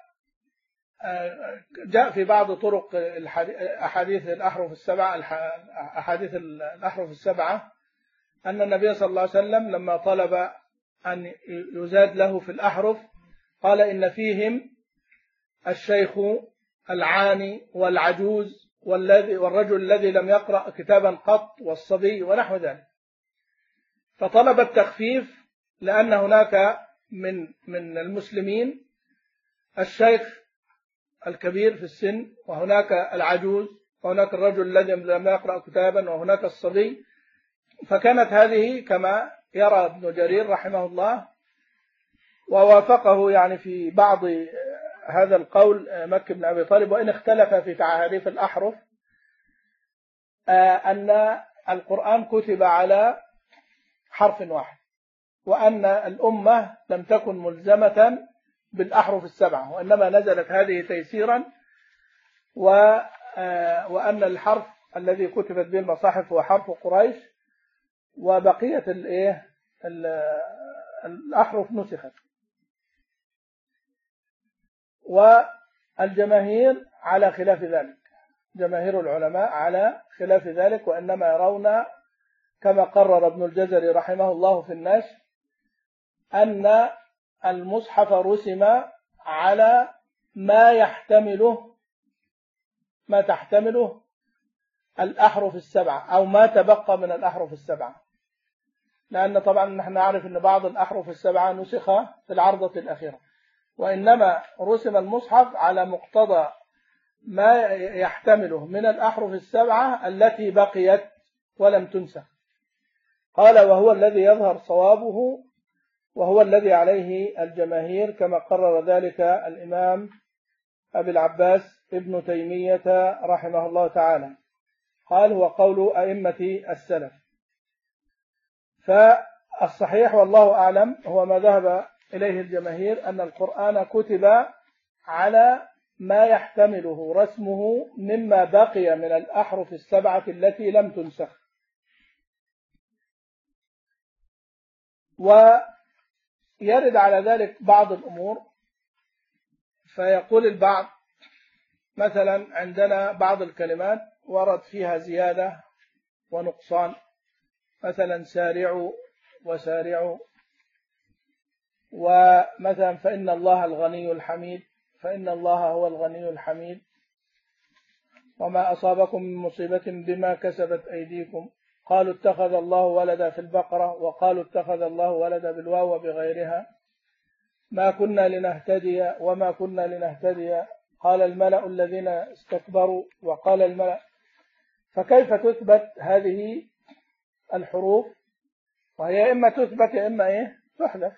في بعض طرق أحاديث الأحرف السبعة أحاديث الأحرف السبعة أن النبي صلى الله عليه وسلم لما طلب أن يزاد له في الأحرف قال إن فيهم الشيخ العاني والعجوز والذي والرجل الذي لم يقرأ كتابا قط والصبي ونحو ذلك، فطلب التخفيف لأن هناك من من المسلمين الشيخ الكبير في السن، وهناك العجوز، وهناك الرجل الذي لم يقرأ كتابا، وهناك الصبي. فكانت هذه كما يرى ابن جرير رحمه الله، ووافقه يعني في بعض هذا القول مكي بن أبي طالب، وإن اختلف في تعاريف الأحرف، أن القرآن كتب على حرف واحد، وأن الأمة لم تكن ملزمة بالأحرف السبعة، وإنما نزلت هذه تيسيرا، وأن الحرف الذي كتبت به المصاحف هو حرف قريش، وبقية الإيه الأحرف نسخت. والجماهير على خلاف ذلك، جماهير العلماء على خلاف ذلك، وإنما يرون كما قرر ابن الجزري رحمه الله في النشر أن المصحف رسم على ما يحتمله ما تحتمله الأحرف السبعة، أو ما تبقى من الأحرف السبعة، لأن طبعا نحن نعرف أن بعض الأحرف السبعة نسخ في العرضة الأخيرة، وإنما رسم المصحف على مقتضى ما يحتمله من الأحرف السبعة التي بقيت ولم تنسخ. قال وهو الذي يظهر صوابه، وهو الذي عليه الجماهير، كما قرر ذلك الإمام أبي العباس ابن تيمية رحمه الله تعالى. قال هو قول أئمة السلف. فالصحيح والله أعلم هو ما ذهب إليه الجماهير، أن القرآن كتب على ما يحتمله رسمه مما بقي من الأحرف السبعة التي لم تنسخ. ويرد على ذلك بعض الأمور، فيقول البعض مثلا عندنا بعض الكلمات ورد فيها زيادة ونقصان، مثلا سارعوا وسارعوا، ومثلا فإن الله الغني الحميد، فإن الله هو الغني الحميد، وما أصابكم من مصيبة بما كسبت أيديكم، قالوا اتخذ الله ولدا في البقرة، وقالوا اتخذ الله ولدا بالواو وبغيرها، ما كنا لنهتدي وما كنا لنهتدي، قال الملأ الذين استكبروا، وقال الملأ. فكيف تثبت هذه الحروف؟ وهي إما تثبت يا إما إيه تحذف.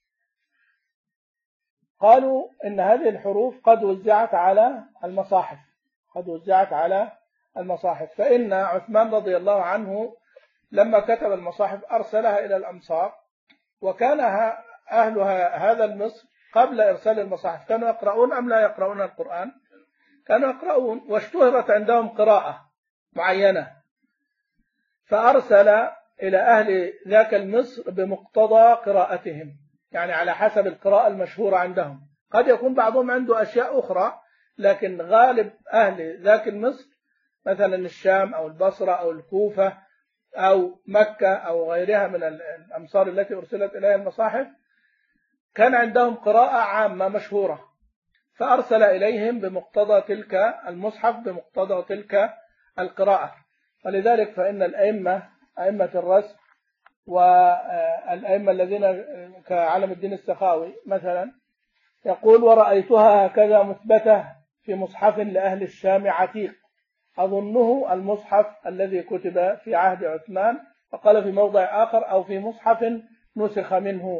قالوا إن هذه الحروف قد وزعت على المصاحف قد وزعت على المصاحف فإن عثمان رضي الله عنه لما كتب المصاحف أرسلها إلى الأمصار، وكان أهلها هذا المصر قبل إرسال المصاحف كانوا يقرؤون أم لا يقرؤون القرآن؟ كانوا يقرؤون، واشتهرت عندهم قراءة معينة، فأرسل إلى أهل ذاك المصر بمقتضى قراءتهم، يعني على حسب القراءة المشهورة عندهم. قد يكون بعضهم عنده أشياء أخرى، لكن غالب أهل ذاك المصر مثلا الشام أو البصرة أو الكوفة أو مكة أو غيرها من الأمصار التي أرسلت إليها المصاحف كان عندهم قراءة عامة مشهورة، فأرسل إليهم بمقتضى تلك المصحف بمقتضى تلك القراءة. ولذلك فإن الأئمة أئمة الرسم والأئمة الذين كعلم الدين السخاوي مثلا يقول ورأيتها هكذا مثبتة في مصحف لأهل الشام عتيق، أظنه المصحف الذي كتب في عهد عثمان، فقال في موضع آخر أو في مصحف نسخ منه.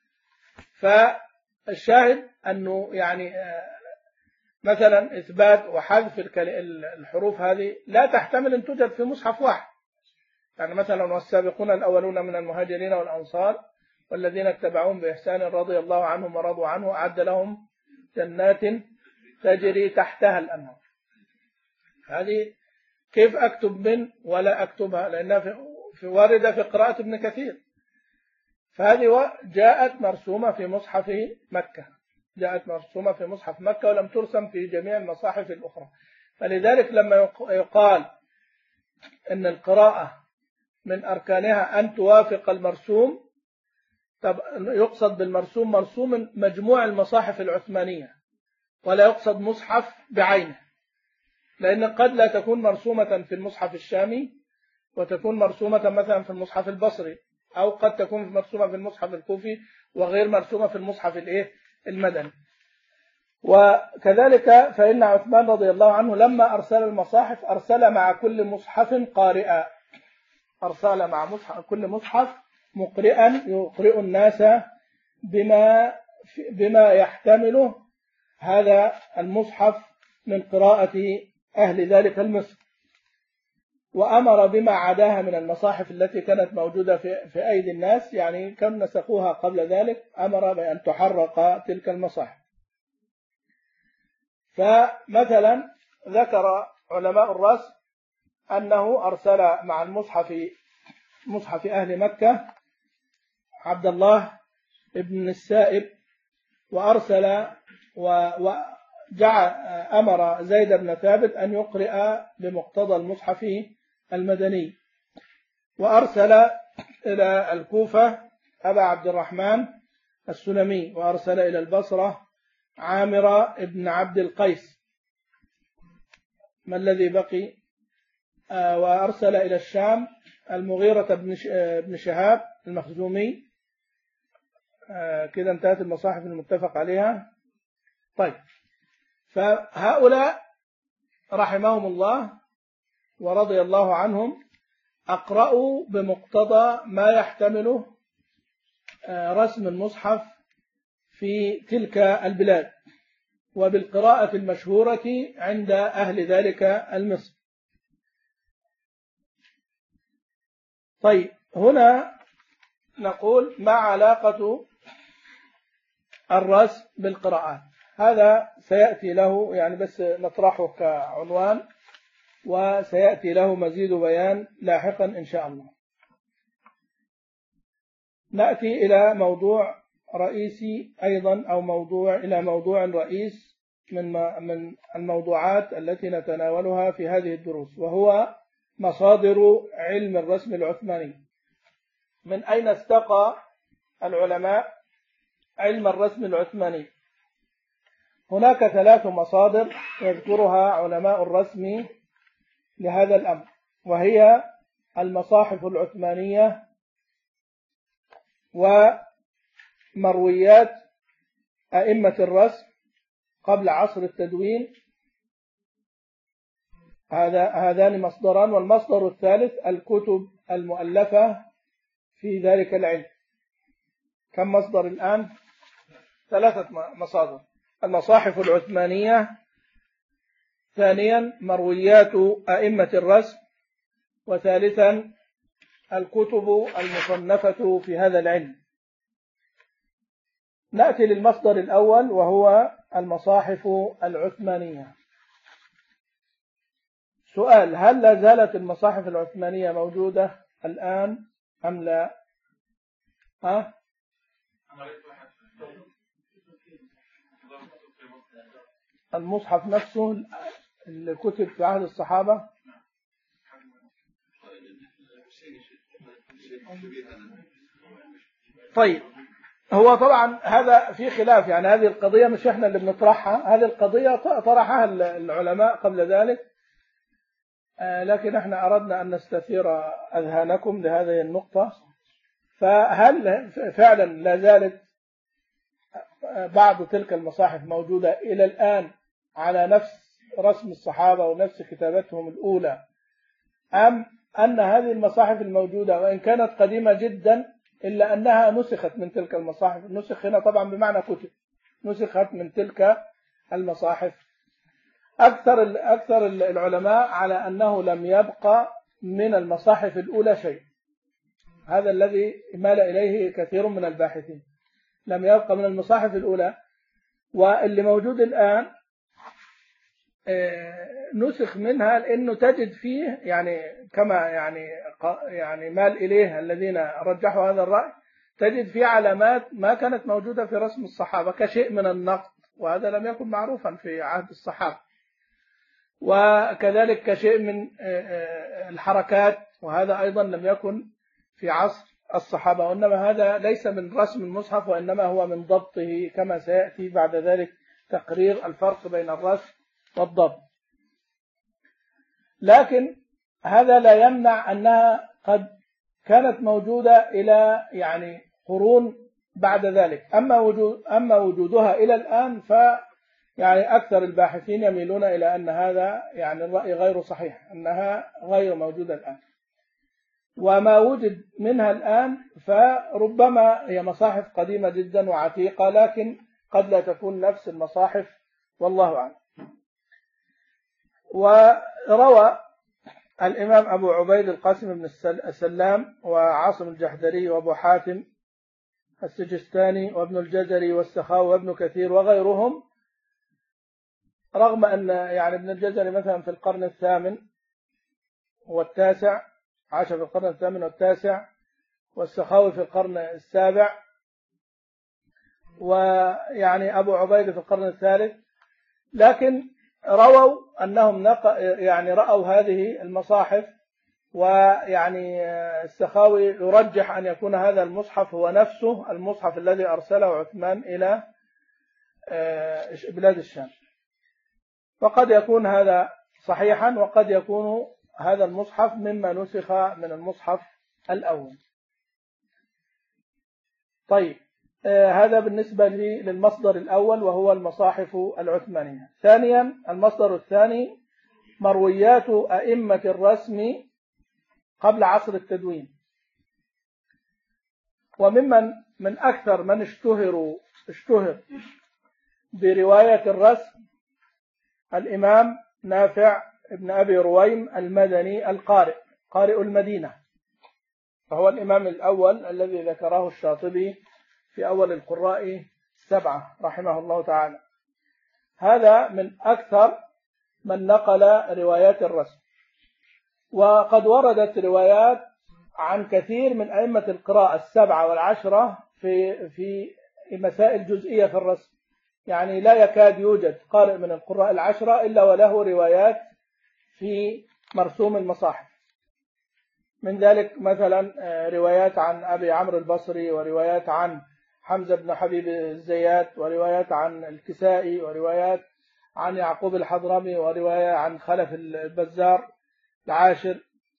فالشاهد أنه يعني مثلا إثبات وحذف الحروف هذه لا تحتمل أن توجد في مصحف واحد. يعني مثلا والسابقون الأولون من المهاجرين والأنصار والذين اتبعوهم بإحسان رضي الله عنهم ورضوا عنه أعد لهم جنات تجري تحتها الأنهار. هذه كيف أكتب من ولا أكتبها؟ لأنها في واردة في قراءة ابن كثير. فهذه جاءت مرسومة في مصحف مكة، جاءت مرسومة في مصحف مكة ولم ترسم في جميع المصاحف الأخرى. فلذلك لما يقال أن القراءة من أركانها أن توافق المرسوم، طب يقصد بالمرسوم مرسوم مجموع المصاحف العثمانية، ولا يقصد مصحف بعينه، لأن قد لا تكون مرسومة في المصحف الشامي وتكون مرسومة مثلا في المصحف البصري، أو قد تكون مرسومة في المصحف الكوفي وغير مرسومة في المصحف الإيه المدني. وكذلك فإن عثمان رضي الله عنه لما أرسل المصاحف أرسل مع كل مصحف قارئا، أرسل مع مصحف كل مصحف مقرئا يقرئ الناس بما بما يحتمله هذا المصحف من قراءة أهل ذلك المصر. وأمر بما عداها من المصاحف التي كانت موجودة في, في أيدي الناس، يعني كم نسخوها قبل ذلك، أمر بأن تحرق تلك المصاحف. فمثلا ذكر علماء الرسم أنه أرسل مع المصحف مصحف أهل مكة عبد الله ابن السائب، وأرسل وجعل أمر زيد بن ثابت أن يقرأ بمقتضى المصحف المدني، وأرسل إلى الكوفة أبا عبد الرحمن السلمي، وأرسل إلى البصرة عامر ابن عبد القيس. ما الذي بقي؟ آه وأرسل إلى الشام المغيرة بن شهاب المخزومي. آه كده انتهت المصاحف المتفق عليها. طيب، فهؤلاء رحمهم الله ورضي الله عنهم أقرأوا بمقتضى ما يحتمله آه رسم المصحف في تلك البلاد، وبالقراءة المشهورة عند أهل ذلك المصر. طيب، هنا نقول ما علاقة الرسم بالقراءات؟ هذا سيأتي له، يعني بس نطرحه كعنوان، وسيأتي له مزيد بيان لاحقا إن شاء الله. نأتي إلى موضوع رئيسي أيضا، أو موضوع إلى موضوع رئيس من من الموضوعات التي نتناولها في هذه الدروس، وهو مصادر علم الرسم العثماني. من أين استقى العلماء علم الرسم العثماني؟ هناك ثلاث مصادر يذكرها علماء الرسم لهذا الأمر، وهي المصاحف العثمانية، ومرويات أئمة الرسم قبل عصر التدوين. هذا هذان مصدران، والمصدر الثالث الكتب المؤلفة في ذلك العلم. كم مصدر الآن؟ ثلاثة مصادر: المصاحف العثمانية، ثانيا مرويات أئمة الرسم، وثالثا الكتب المصنفة في هذا العلم. نأتي للمصدر الأول وهو المصاحف العثمانية. سؤال: هل لا زالت المصاحف العثمانية موجودة الآن أم لا؟ ها؟ المصحف نفسه اللي كتب في عهد الصحابة؟ طيب، هو طبعا هذا في خلاف، يعني هذه القضية مش احنا اللي بنطرحها، هذه القضية طرحها العلماء قبل ذلك، لكن احنا أردنا أن نستثير أذهانكم لهذه النقطة. فهل فعلا لا زالت بعض تلك المصاحف موجودة إلى الآن على نفس رسم الصحابة ونفس كتابتهم الأولى، أم أن هذه المصاحف الموجودة وإن كانت قديمة جدا إلا أنها نسخت من تلك المصاحف؟ نسخ هنا طبعا بمعنى كتب، نسخت من تلك المصاحف. أكثر أكثر العلماء على أنه لم يبقى من المصاحف الأولى شيء، هذا الذي مال إليه كثير من الباحثين. لم يبقى من المصاحف الأولى، واللي موجود الآن نسخ منها لأنه تجد فيه يعني كما يعني يعني مال إليه الذين رجحوا هذا الرأي، تجد فيه علامات ما كانت موجودة في رسم الصحابة كشيء من النقد، وهذا لم يكن معروفا في عهد الصحابة، وكذلك كشيء من الحركات، وهذا أيضا لم يكن في عصر الصحابة، وإنما هذا ليس من رسم المصحف، وإنما هو من ضبطه كما سيأتي بعد ذلك تقرير الفرق بين الرسم والضبط. لكن هذا لا يمنع أنها قد كانت موجودة إلى يعني قرون بعد ذلك. أما وجود أما وجودها إلى الآن ف يعني أكثر الباحثين يميلون إلى أن هذا يعني الرأي غير صحيح، أنها غير موجودة الآن. وما وجد منها الآن فربما هي مصاحف قديمة جدا وعتيقة، لكن قد لا تكون نفس المصاحف، والله أعلم. وروى الإمام أبو عبيد القاسم بن السلام وعاصم الجحدري وأبو حاتم السجستاني وابن الجزري والسخاوي وابن كثير وغيرهم، رغم أن يعني ابن الجزري مثلا في القرن الثامن والتاسع، عاش في القرن الثامن والتاسع، والسخاوي في القرن السابع، ويعني أبو عبيد في القرن الثالث، لكن رووا أنهم يعني رأوا هذه المصاحف، ويعني السخاوي يرجح أن يكون هذا المصحف هو نفسه المصحف الذي أرسله عثمان إلى بلاد الشام. وقد يكون هذا صحيحا، وقد يكون هذا المصحف مما نسخ من المصحف الأول. طيب، هذا بالنسبة للمصدر الأول وهو المصاحف العثمانية. ثانيا، المصدر الثاني مرويات أئمة الرسم قبل عصر التدوين. وممن من أكثر من اشتهروا اشتهر برواية الرسم الإمام نافع ابن أبي رويم المدني القارئ، قارئ المدينة، فهو الإمام الأول الذي ذكره الشاطبي في أول القراء السبعة رحمه الله تعالى. هذا من أكثر من نقل روايات الرسم. وقد وردت روايات عن كثير من أئمة القراءة السبعة والعشرة في في مسائل جزئية في الرسم، يعني لا يكاد يوجد قارئ من القراء العشرة إلا وله روايات في مرسوم المصاحف. من ذلك مثلا روايات عن أبي عمرو البصري، وروايات عن حمزة بن حبيب الزيات، وروايات عن الكسائي، وروايات عن يعقوب الحضرمي، ورواية عن خلف البزار العاشر،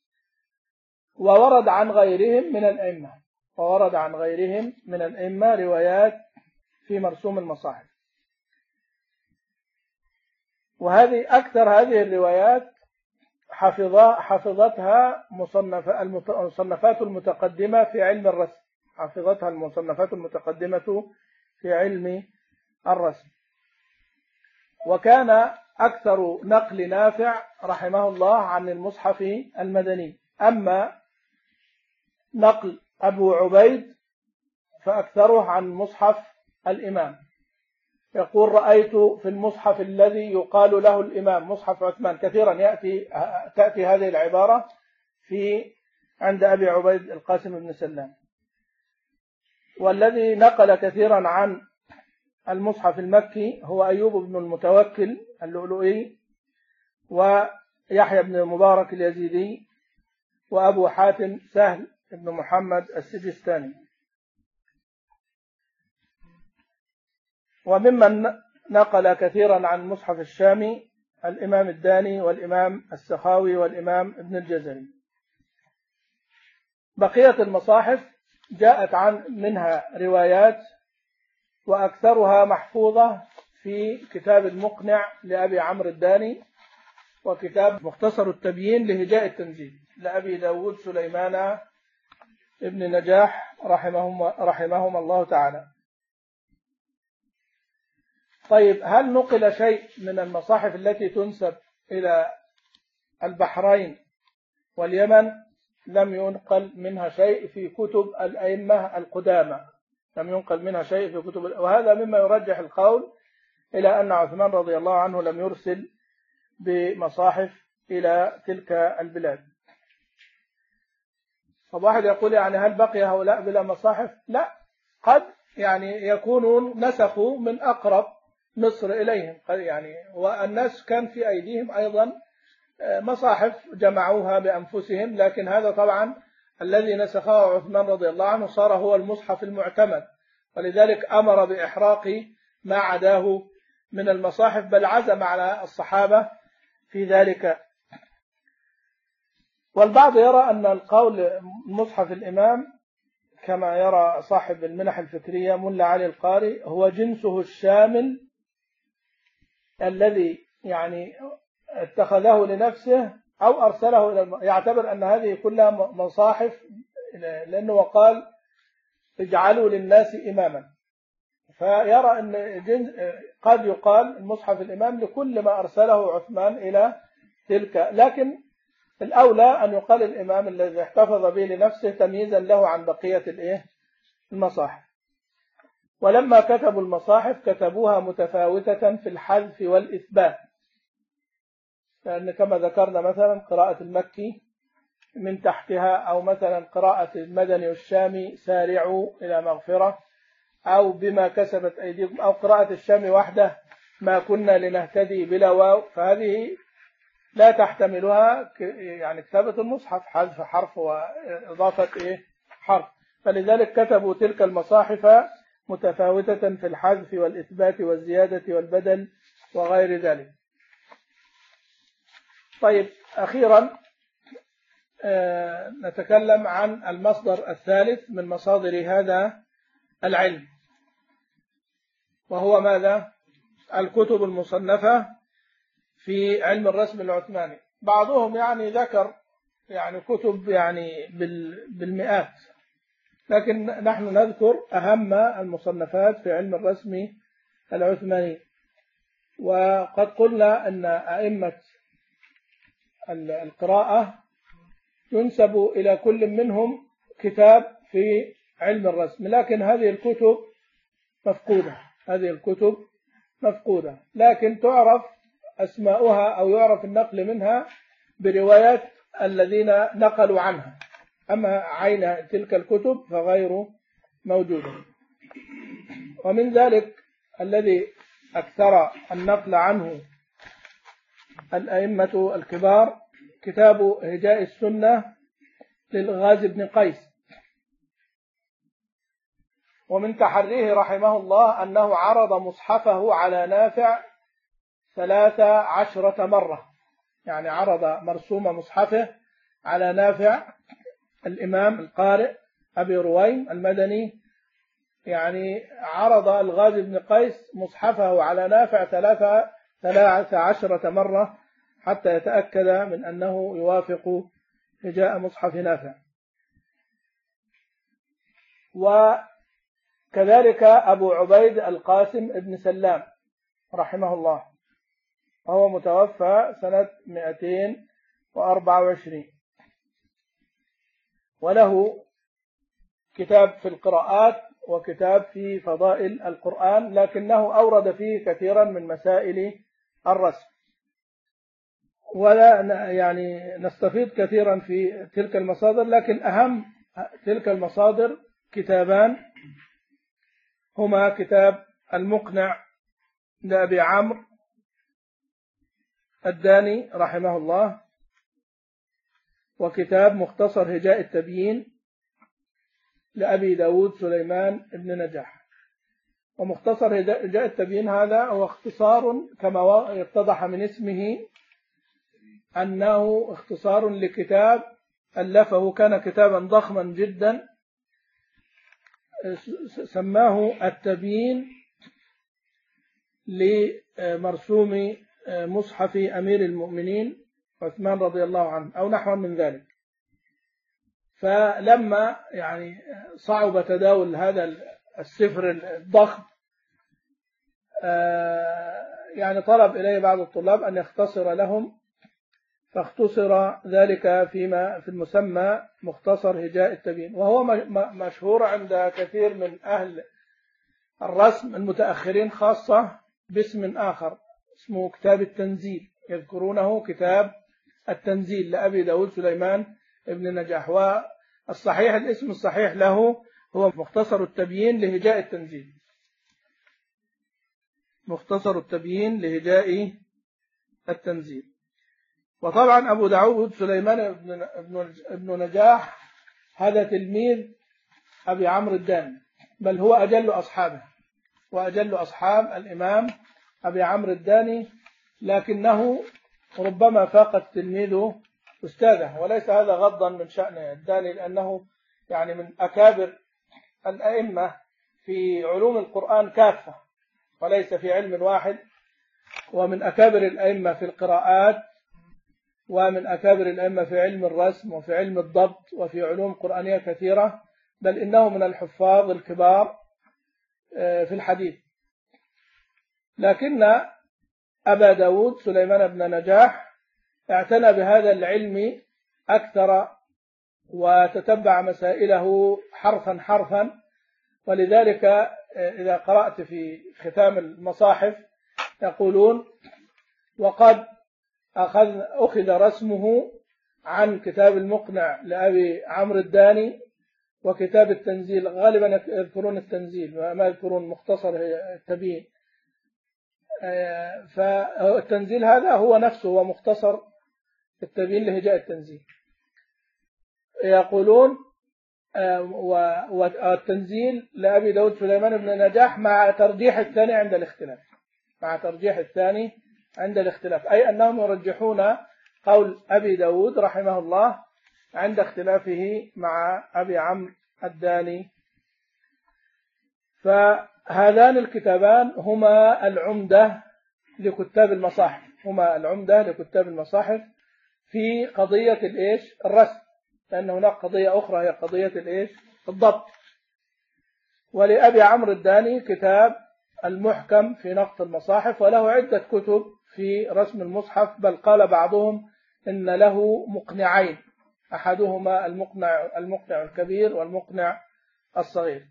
وورد عن غيرهم من الأئمة وورد عن غيرهم من الأئمة روايات في مرسوم المصاحف. وهذه أكثر هذه الروايات حفظتها المصنفات المتقدمة في علم الرسم حفظتها المصنفات المتقدمة في علم الرسم. وكان أكثر نقل نافع رحمه الله عن المصحف المدني. أما نقل أبو عبيد فأكثره عن مصحف الإمام. يقول: رأيت في المصحف الذي يقال له الإمام مصحف عثمان. كثيرا يأتي تأتي هذه العبارة في عند أبي عبيد القاسم بن سلام. والذي نقل كثيرا عن المصحف المكي هو أيوب بن المتوكل اللؤلؤي، ويحيى بن المبارك اليزيدي، وأبو حاتم سهل بن محمد السجستاني. وممن نقل كثيرا عن المصحف الشامي الإمام الداني والإمام السخاوي والإمام ابن الجزري. بقية المصاحف جاءت عن منها روايات، وأكثرها محفوظة في كتاب المقنع لأبي عمرو الداني، وكتاب مختصر التبيين لهجاء التنزيل لأبي داود سليمان ابن نجاح رحمهم, رحمهم الله تعالى. طيب، هل نقل شيء من المصاحف التي تنسب إلى البحرين واليمن؟ لم ينقل منها شيء في كتب الأئمة القدامى، لم ينقل منها شيء في كتب، وهذا مما يرجح القول إلى أن عثمان رضي الله عنه لم يرسل بمصاحف إلى تلك البلاد. طب واحد يقول يعني هل بقي هؤلاء بلا مصاحف؟ لا، قد يعني يكونون نسخوا من أقرب مصر إليهم، يعني والناس كان في أيديهم أيضا مصاحف جمعوها بأنفسهم، لكن هذا طبعا الذي نسخه عثمان رضي الله عنه صار هو المصحف المعتمد، ولذلك أمر بإحراق ما عداه من المصاحف، بل عزم على الصحابة في ذلك. والبعض يرى أن القول مصحف الإمام كما يرى صاحب المنح الفكرية ملا علي القاري هو جنسه الشامل الذي يعني اتخذه لنفسه أو أرسله إلى الم... يعتبر أن هذه كلها مصاحف، لأنه قال اجعلوا للناس إماما، فيرى أن جنس قد يقال المصحف الإمام لكل ما أرسله عثمان إلى تلك، لكن الأولى أن يقال الإمام الذي احتفظ به لنفسه تمييزا له عن بقية الإيه المصاحف. ولما كتبوا المصاحف كتبوها متفاوتة في الحذف والإثبات، لأن كما ذكرنا مثلا قراءة المكي من تحتها، أو مثلا قراءة المدني والشامي سارعوا إلى مغفرة، أو بما كسبت أيديكم، أو قراءة الشامي وحده ما كنا لنهتدي بلا واو، فهذه لا تحتملها يعني كتابة المصحف، حذف حرف وإضافة إيه حرف، فلذلك كتبوا تلك المصاحف متفاوتة في الحذف والإثبات والزيادة والبدل وغير ذلك. طيب، أخيرا نتكلم عن المصدر الثالث من مصادر هذا العلم، وهو ماذا؟ الكتب المصنفة في علم الرسم العثماني. بعضهم يعني ذكر يعني كتب يعني بالمئات، لكن نحن نذكر أهم المصنفات في علم الرسم العثماني. وقد قلنا أن أئمة القراءة ينسب إلى كل منهم كتاب في علم الرسم، لكن هذه الكتب مفقودة هذه الكتب مفقودة لكن تعرف أسماؤها أو يعرف النقل منها بروايات الذين نقلوا عنها، أما عين تلك الكتب فغير موجودة. ومن ذلك الذي أكثر النقل عنه الأئمة الكبار كتاب هجاء السنة للغازي بن قيس، ومن تحريه رحمه الله أنه عرض مصحفه على نافع ثلاث عشرة مرة، يعني عرض مرسوم مصحفه على نافع الإمام القارئ أبي رويم المدني، يعني عرض الغازي بن قيس مصحفه على نافع ثلاث عشرة مرة حتى يتأكد من أنه يوافق هجاء مصحف نافع. وكذلك أبو عبيد القاسم ابن سلام رحمه الله، وهو متوفى سنة مئتين وأربعة وعشرين، وله كتاب في القراءات وكتاب في فضائل القرآن، لكنه أورد فيه كثيرا من مسائل الرسم، ولا يعني نستفيد كثيرا في تلك المصادر، لكن أهم تلك المصادر كتابان، هما كتاب المقنع لأبي عمرو الداني رحمه الله، وكتاب مختصر هجاء التبيين لأبي داود سليمان بن نجاح. ومختصر هجاء التبيين هذا هو اختصار كما يتضح من اسمه أنه اختصار لكتاب ألفه، كان كتابا ضخما جدا سماه التبيين لمرسوم مصحف أمير المؤمنين عثمان رضي الله عنه أو نحو من ذلك. فلما يعني صعب تداول هذا السفر الضخم يعني طلب إليه بعض الطلاب أن يختصر لهم، فاختصر ذلك فيما في المسمى مختصر هجاء التبيين، وهو مشهور عند كثير من أهل الرسم المتأخرين خاصة باسم آخر اسمه كتاب التنزيل يذكرونه كتاب التنزيل لأبي داود سليمان ابن نجاح. والصحيح الاسم الصحيح له هو مختصر التبيين لهجاء التنزيل، مختصر التبيين لهجاء التنزيل. وطبعا أبو داود سليمان ابن نجاح هذا تلميذ أبي عمرو الداني، بل هو أجل أصحابه وأجل أصحاب الإمام أبي عمرو الداني، لكنه ربما فاقت تلميذه أستاذه، وليس هذا غضا من شأن الداني، لأنه يعني من أكابر الأئمة في علوم القرآن كافة وليس في علم واحد، ومن أكابر الأئمة في القراءات، ومن أكابر الأئمة في علم الرسم وفي علم الضبط وفي علوم قرآنية كثيرة، بل إنه من الحفاظ الكبار في الحديث. لكن أبا داود سليمان بن نجاح اعتنى بهذا العلم أكثر وتتبع مسائله حرفا حرفا، ولذلك إذا قرأت في ختام المصاحف يقولون وقد أخذ, أخذ رسمه عن كتاب المقنع لأبي عمرو الداني وكتاب التنزيل، غالبا يذكرون التنزيل وما يذكرون مختصر التبيين. فالتنزيل هذا هو نفسه هو مختصر التبيين لهجاء التنزيل. يقولون والتنزيل لأبي داود سليمان بن نجاح مع ترجيح الثاني عند الاختلاف، مع ترجيح الثاني عند الاختلاف، أي أنهم يرجحون قول أبي داود رحمه الله عند اختلافه مع أبي عمرو الداني. فهذان الكتابان هما العمدة لكتاب المصاحف، هما العمدة لكتاب المصاحف في قضية الإيش الرسم، لأن هناك قضية أخرى هي قضية الإيش الضبط. ولأبي عمرو الداني كتاب المحكم في نقط المصاحف، وله عدة كتب في رسم المصحف، بل قال بعضهم إن له مقنعين، أحدهما المقنع, المقنع الكبير والمقنع الصغير.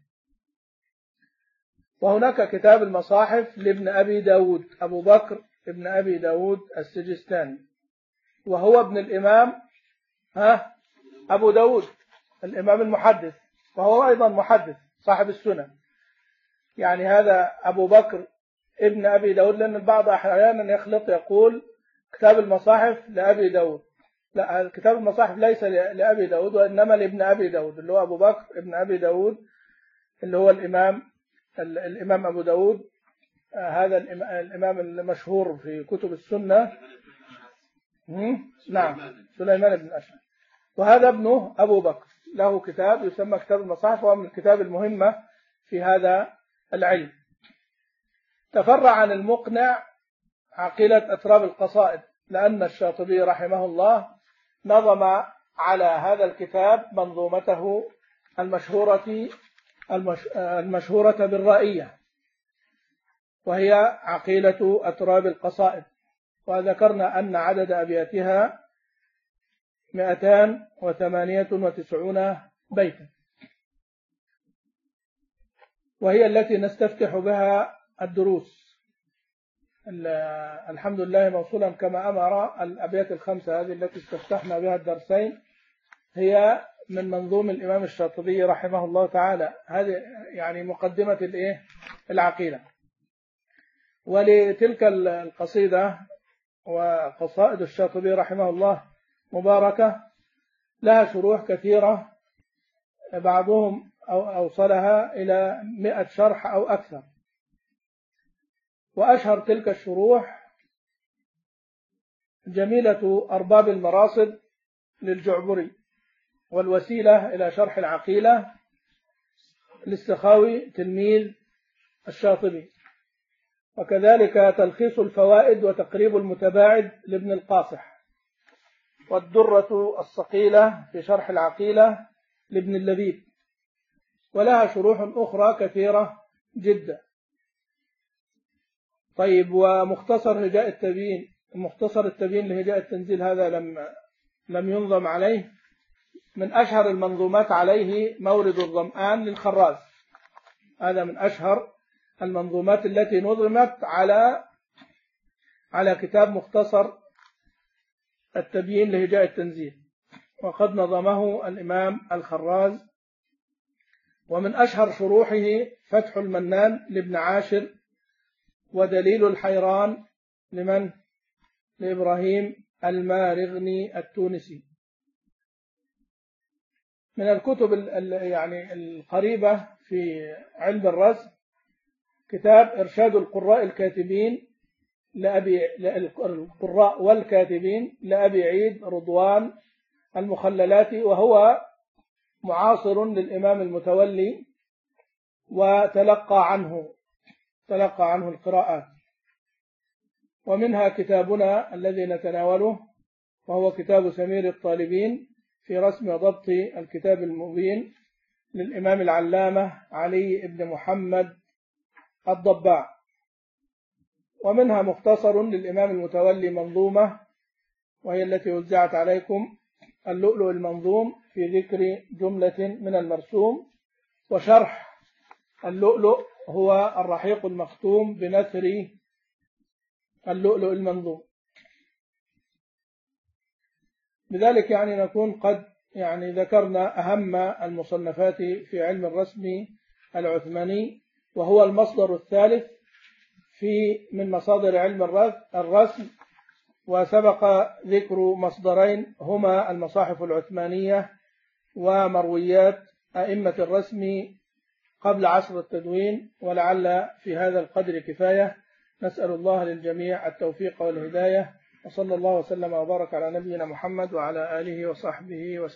وهناك كتاب المصاحف لابن أبي داود أبو بكر ابن أبي داود السجستاني، وهو ابن الإمام ها أبو داود الإمام المحدث، وهو أيضا محدث صاحب السنن. يعني هذا أبو بكر ابن أبي داود، لأن البعض أحيانا يخلط يقول كتاب المصاحف لأبي داود، لا، كتاب المصاحف ليس لأبي داود وإنما لابن أبي داود اللي هو أبو بكر ابن أبي داود اللي هو الإمام الإمام أبو داود، هذا الإمام المشهور في كتب السنة. نعم، سليمان بن أشعث. وهذا ابنه أبو بكر له كتاب يسمى كتاب المصاحف، وهو من الكتاب المهمة في هذا العلم. تفرع عن المقنع عقيلة أتراب القصائد، لأن الشاطبي رحمه الله نظم على هذا الكتاب منظومته المشهورة المشهورة بالرائية، وهي عقيلة أتراب القصائد. وذكرنا أن عدد أبياتها مئتان وثمانية وتسعون بيتا، وهي التي نستفتح بها الدروس. الحمد لله موصولا كما أمر. الأبيات الخمسة هذه التي استفتحنا بها الدرسين هي من منظوم الإمام الشاطبي رحمه الله تعالى. هذه يعني مقدمة الإيه العقيدة. ولتلك القصيدة وقصائد الشاطبي رحمه الله مباركة لها شروح كثيرة، بعضهم أوصلها إلى مئة شرح أو أكثر. وأشهر تلك الشروح جميلة أرباب المراصد للجعبري، والوسيلة إلى شرح العقيلة للسخاوي تلميذ الشاطبي، وكذلك تلخيص الفوائد وتقريب المتباعد لابن القاصح، والدرة الصقيلة في شرح العقيلة لابن اللبيب، ولها شروح أخرى كثيرة جدا. طيب، ومختصر هجاء التبيين، مختصر التبيين لهجاء التنزيل هذا لم لم ينظم عليه. من أشهر المنظومات عليه مورد الظمآن للخراز، هذا من أشهر المنظومات التي نظمت على على كتاب مختصر التبيين لهجاء التنزيل، وقد نظمه الإمام الخراز. ومن أشهر شروحه فتح المنان لابن عاشر، ودليل الحيران لمن؟ لإبراهيم المارغني التونسي. من الكتب يعني القريبة في علم الرسم كتاب إرشاد القراء الكاتبين لأبي القراء والكاتبين لأبي عيد رضوان المخللاتي، وهو معاصر للإمام المتولي وتلقى عنه تلقى عنه القراءات. ومنها كتابنا الذي نتناوله، وهو كتاب سمير الطالبين في رسم وضبط الكتاب المبين للإمام العلامة علي بن محمد الضباع. ومنها مختصر للإمام المتولي منظومة، وهي التي وزعت عليكم، اللؤلؤ المنظوم في ذكر جملة من المرسوم. وشرح اللؤلؤ هو الرحيق المختوم بنثر اللؤلؤ المنظوم. بذلك يعني نكون قد يعني ذكرنا أهم المصنفات في علم الرسم العثماني، وهو المصدر الثالث في من مصادر علم الرسم. وسبق ذكر مصدرين هما المصاحف العثمانية ومرويات أئمة الرسم قبل عصر التدوين، ولعل في هذا القدر كفاية. نسأل الله للجميع التوفيق والهداية، وصلى الله وسلم وبارك على نبينا محمد وعلى آله وصحبه وسلم.